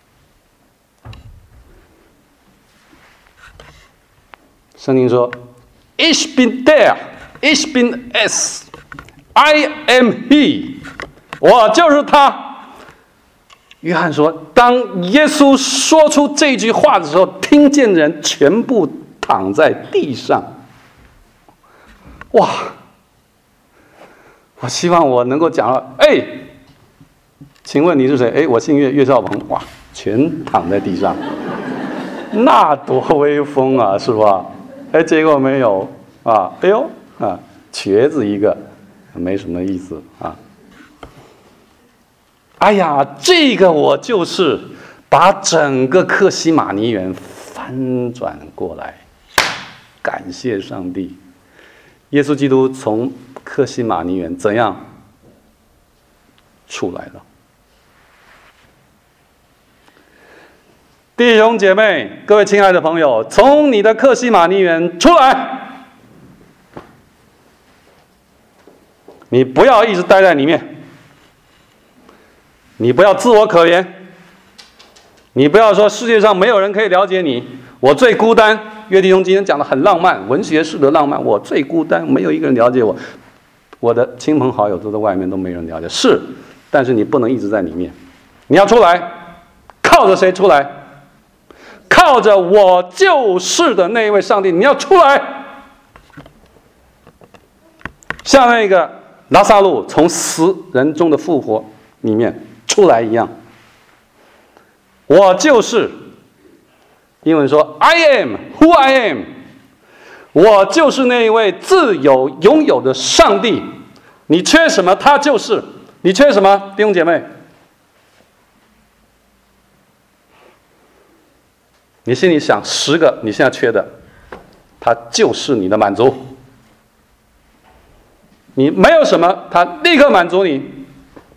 圣经说 ：Ich bin der, ich bin es, I am he。我就是他。约翰说，当耶稣说出这句话的时候，听见人全部躺在地上。哇！我希望我能够讲了，请问你是谁？我姓岳，岳少鹏。哇，全躺在地上，那多威风啊，是吧？结果没有啊，瘸子一个，没什么意思啊。哎呀，这个我就是把整个客西马尼园翻转过来，感谢上帝。耶稣基督从客西马尼园怎样出来了？弟兄姐妹，各位亲爱的朋友，从你的客西马尼园出来，你不要一直待在里面，你不要自我可怜，你不要说世界上没有人可以了解你，我最孤单。岳弟兄今天讲的很浪漫，文学式的浪漫，我最孤单，没有一个人了解我，我的亲朋好友都在外面，都没人了解。是，但是你不能一直在里面，你要出来，靠着谁出来？靠着我就是的那一位上帝，你要出来，像那个拉撒路从死人中的复活里面出来一样。我就是，英文说 I am who I am， 我就是那一位自有拥有的上帝。你缺什么，他就是。你缺什么，弟兄姐妹？你心里想10个你现在缺的，他就是你的满足。你没有什么，他立刻满足你。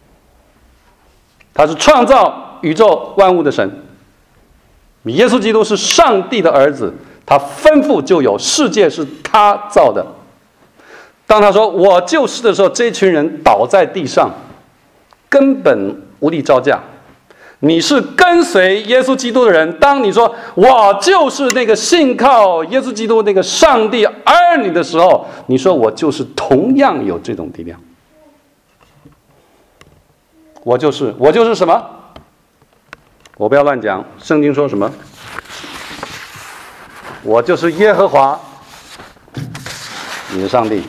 他是创造宇宙万物的神。耶稣基督是上帝的儿子，他吩咐就有，世界是他造的。当他说我就是的时候，这群人倒在地上，根本无力招架。你是跟随耶稣基督的人，当你说我就是那个信靠耶稣基督那个上帝儿女的时候，你说我就是同样有这种力量。我就是什么？我不要乱讲，圣经说什么？我就是耶和华你的上帝，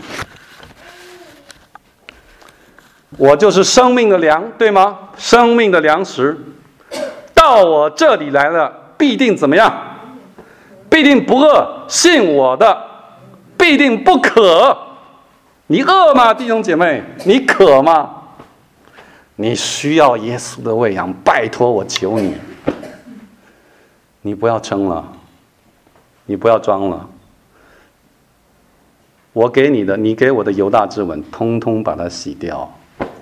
我就是生命的粮，对吗？生命的粮食到我这里来了，必定怎么样？必定不饿，信我的必定不渴。你饿吗，弟兄姐妹？你渴吗？你需要耶稣的喂养，拜托我求你，你不要撑了，你不要装了。我给你的，你给我的犹大之吻，通通把它洗掉。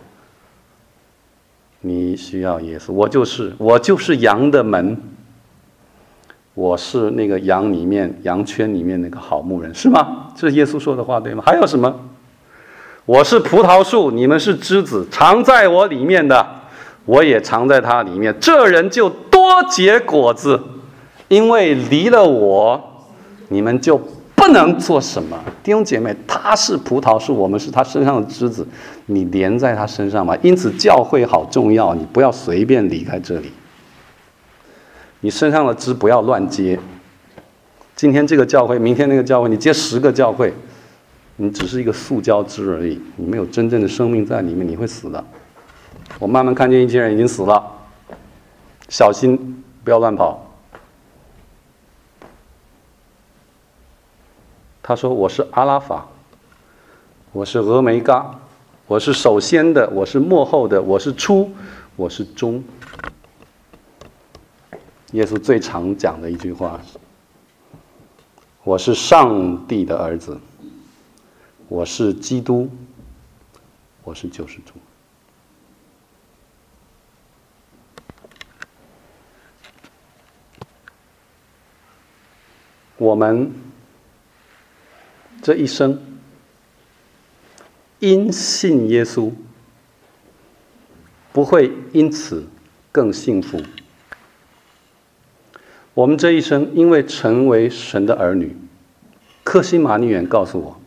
你需要耶稣，我就是羊的门，我是那个羊里面羊圈里面那个好牧人，是吗？这是耶稣说的话，对吗？还有什么？我是葡萄树，你们是枝子，藏在我里面的，我也藏在他里面，这人就多结果子，因为离了我，你们就不能做什么。弟兄姐妹，他是葡萄树，我们是他身上的枝子，你连在他身上嘛。因此教会好重要，你不要随便离开这里，你身上的枝不要乱接。今天这个教会，明天那个教会，你接10个教会，你只是一个塑胶枝而已，你没有真正的生命在里面，你会死的。我慢慢看见一些人已经死了，小心不要乱跑。他说我是阿拉法，我是俄梅嘎，我是首先的，我是末后的，我是初，我是终。耶稣最常讲的一句话，我是上帝的儿子，我是基督， 我是救世主。我们这一生因信耶稣，不会因此更幸福。我们这一生因为成为神的儿女，克西玛尼园告诉我，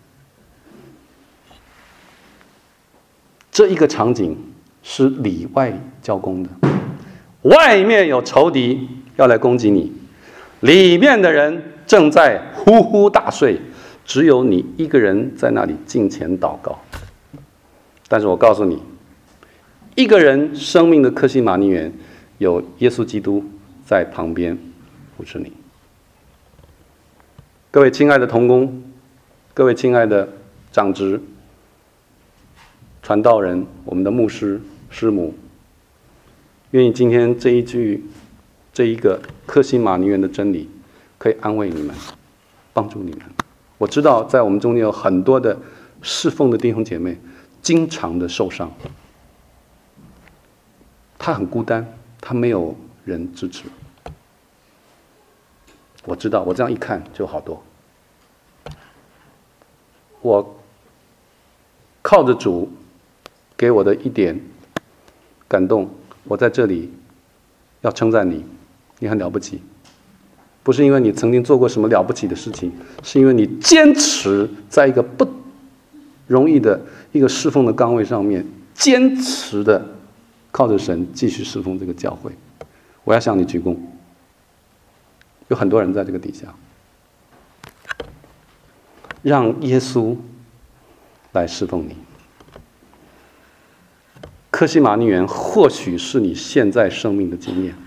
这一个场景是里外交攻的，外面有仇敌要来攻击你，里面的人正在呼呼大睡，只有你一个人在那里敬虔祷告。但是我告诉你，一个人生命的克西玛尼园有耶稣基督在旁边扶持你。各位亲爱的同工，各位亲爱的长职、传道人，我们的牧师师母，愿意今天这一个克西玛尼园的真理可以安慰你们，帮助你们。我知道在我们中间有很多的侍奉的弟兄姐妹经常的受伤，他很孤单，他没有人支持。我知道，我这样一看就好多。我靠着主给我的一点感动，我在这里要称赞你，你很了不起。不是因为你曾经做过什么了不起的事情，是因为你坚持在一个不容易的一个侍奉的岗位上面，坚持的靠着神继续侍奉这个教会。我要向你鞠躬。有很多人在这个底下，让耶稣来侍奉你。克西玛尼园或许是你现在生命的经验。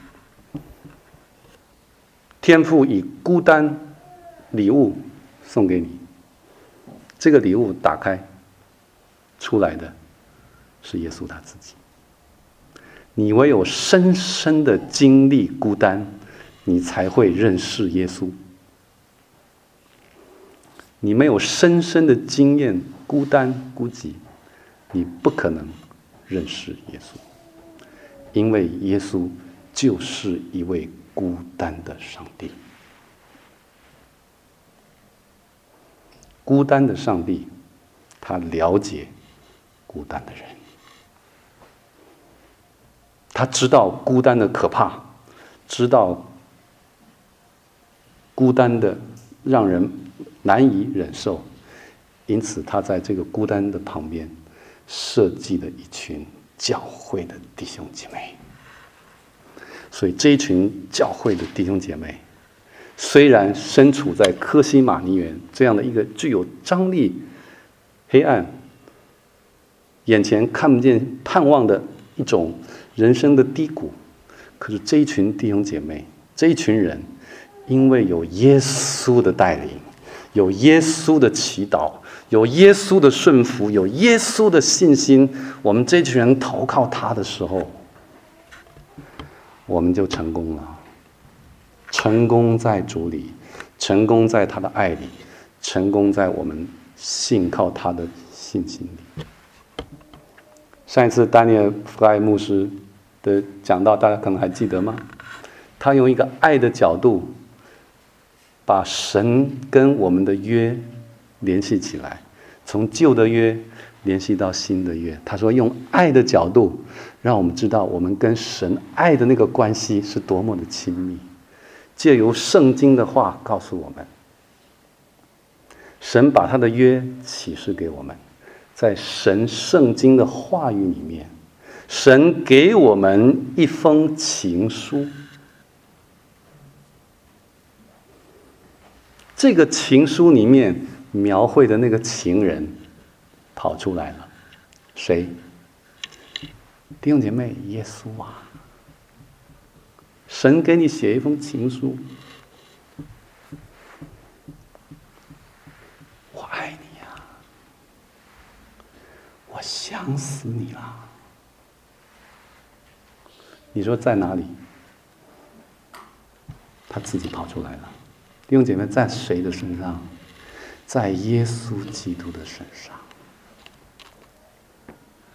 天父以孤单礼物送给你，这个礼物打开出来的是耶稣他自己。你唯有深深的经历孤单，你才会认识耶稣。你没有深深的经验孤单孤寂，你不可能认识耶稣，因为耶稣就是一位孤单的上帝。孤单的上帝，他了解孤单的人，他知道孤单的可怕，知道孤单的让人难以忍受，因此他在这个孤单的旁边设计了一群教会的弟兄姐妹。所以这一群教会的弟兄姐妹，虽然身处在科西玛尼园这样的一个具有张力、黑暗、眼前看不见盼望的一种人生的低谷，可是这一群弟兄姐妹，这一群人，因为有耶稣的带领，有耶稣的祈祷，有耶稣的顺服，有耶稣的信心，我们这群人投靠他的时候，我们就成功了。成功在主里，成功在他的爱里，成功在我们信靠他的信心里。上一次丹尼尔·弗莱牧师的讲道，大家可能还记得吗？他用一个爱的角度，把神跟我们的约联系起来，从旧的约联系到新的约。他说用爱的角度让我们知道我们跟神爱的那个关系是多么的亲密，借由圣经的话告诉我们，神把他的约启示给我们，在神圣经的话语里面，神给我们一封情书。这个情书里面描绘的那个情人跑出来了，谁？弟兄姐妹，耶稣啊！神给你写一封情书，我爱你呀，我想死你了。你说在哪里？他自己跑出来了。弟兄姐妹，在谁的身上？在耶稣基督的身上。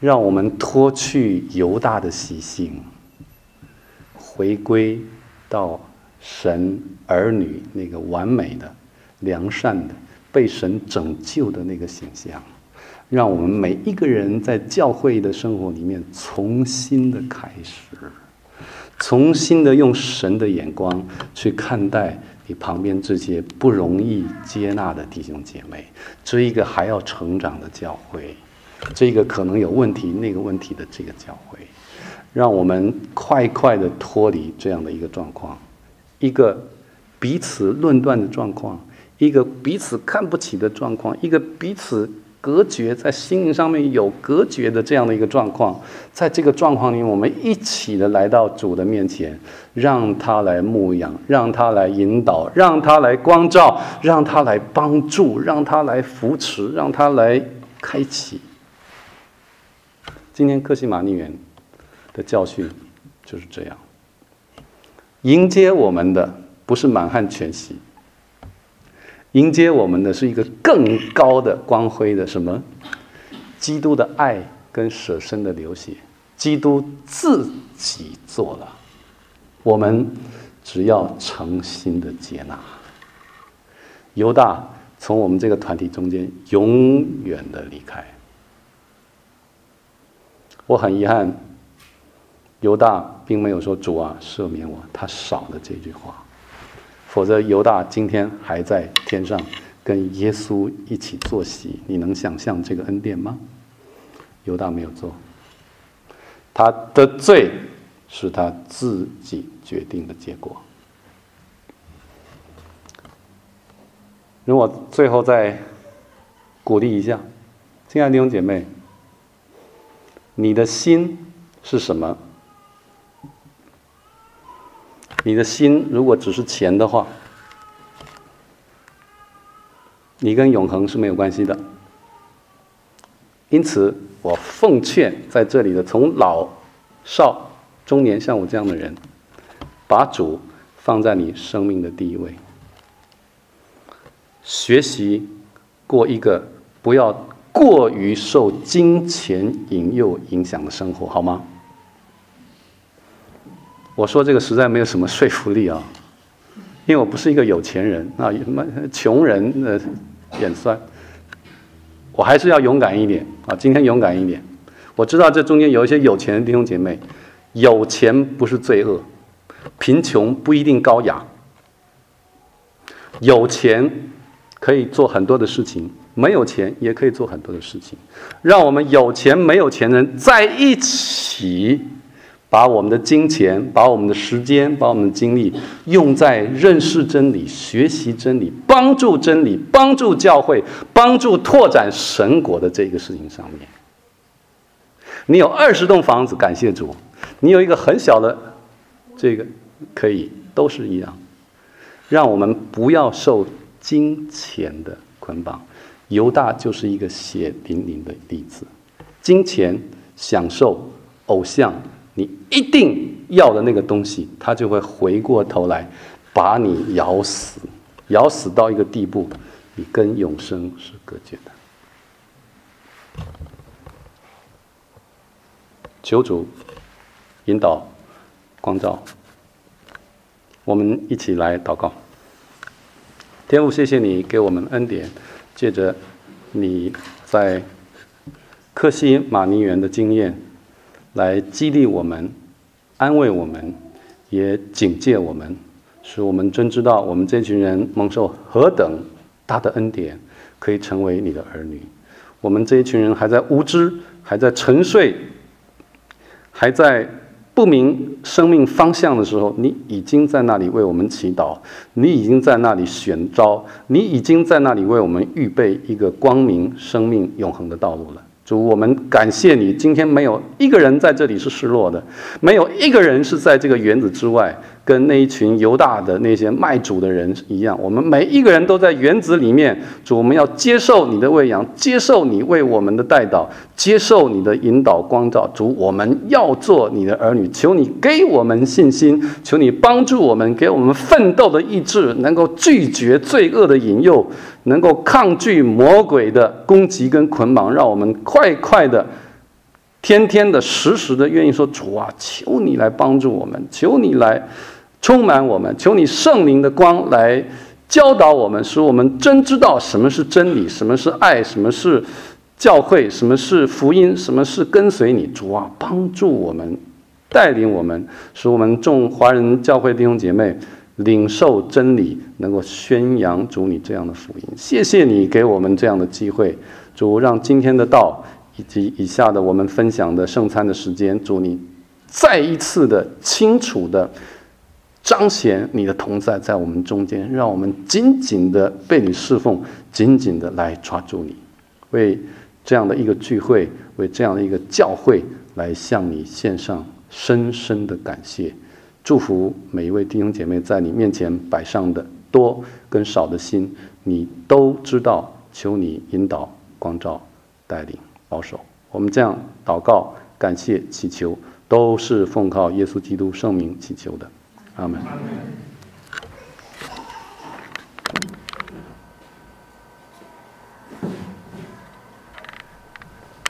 让我们脱去犹大的习性，回归到神儿女那个完美的、良善的、被神拯救的那个形象。让我们每一个人在教会的生活里面重新的开始，重新的用神的眼光去看待你旁边这些不容易接纳的弟兄姐妹，这一个还要成长的教会，这个可能有问题那个问题的这个教会，让我们快快的脱离这样的一个状况，一个彼此论断的状况，一个彼此看不起的状况，一个彼此隔绝，在心灵上面有隔绝的这样的一个状况。在这个状况里，我们一起的来到主的面前，让他来牧养，让他来引导，让他来光照，让他来帮助，让他来扶持，让他来开启。今天客西马尼园的教训就是这样，迎接我们的不是满汉全席，迎接我们的是一个更高的光辉的什么？基督的爱跟舍身的流血，基督自己做了，我们只要诚心的接纳。犹大从我们这个团体中间永远的离开。我很遗憾，犹大并没有说主啊赦免我，他少了这句话。否则犹大今天还在天上跟耶稣一起坐席，你能想象这个恩典吗？犹大没有做，他的罪是他自己决定的结果。容我最后再鼓励一下，亲爱的弟兄姐妹，你的心是什么？你的心如果只是钱的话，你跟永恒是没有关系的。因此我奉劝在这里的从老少中年像我这样的人，把主放在你生命的第一位，学习过一个不要过于受金钱引诱影响的生活，好吗？我说这个实在没有什么说服力啊，因为我不是一个有钱人啊，穷人眼酸。我还是要勇敢一点啊！今天勇敢一点。我知道这中间有一些有钱的弟兄姐妹，有钱不是罪恶，贫穷不一定高雅。有钱可以做很多的事情，没有钱也可以做很多的事情。让我们有钱没有钱人在一起，把我们的金钱、把我们的时间、把我们的精力用在认识真理、学习真理、帮助真理、帮助教会、帮助拓展神国的这个事情上面。你有20栋房子，感谢主；你有一个很小的这个，可以，都是一样。让我们不要受金钱的捆绑。犹大就是一个血淋淋的例子。金钱、享受、偶像，你一定要的那个东西，它就会回过头来把你咬死，咬死到一个地步，你跟永生是隔绝的。求主引导光照，我们一起来祷告。天父，谢谢你给我们恩典，借着你在客西马尼园的经验来激励我们，安慰我们，也警戒我们，使我们真知道我们这群人蒙受何等大的恩典，可以成为你的儿女。我们这一群人还在无知，还在沉睡，还在不明生命方向的时候，你已经在那里为我们祈祷，你已经在那里选召，你已经在那里为我们预备一个光明生命永恒的道路了。主，我们感谢你，今天没有一个人在这里是失落的，没有一个人是在这个园子之外，跟那一群犹大的那些卖主的人一样，我们每一个人都在园子里面。主，我们要接受你的喂养，接受你为我们的带导，接受你的引导光照。主，我们要做你的儿女，求你给我们信心，求你帮助我们，给我们奋斗的意志，能够拒绝罪恶的引诱，能够抗拒魔鬼的攻击跟捆绑，让我们快快的天天的时时的愿意说，主啊，求你来帮助我们，求你来充满我们，求你圣灵的光来教导我们，使我们真知道什么是真理，什么是爱，什么是教会，什么是福音，什么是跟随你。主啊，帮助我们，带领我们，使我们众华人教会弟兄姐妹领受真理，能够宣扬主你这样的福音。谢谢你给我们这样的机会，主，让今天的道以及以下的我们分享的圣餐的时间，主你再一次的清楚的彰显你的同在在我们中间，让我们紧紧的被你侍奉，紧紧的来抓住你，为这样的一个聚会，为这样的一个教会来向你献上深深的感谢。祝福每一位弟兄姐妹在你面前摆上的多跟少的心，你都知道，求你引导、光照、带领、保守。我们这样祷告、感谢、祈求，都是奉靠耶稣基督圣名祈求的。阿门。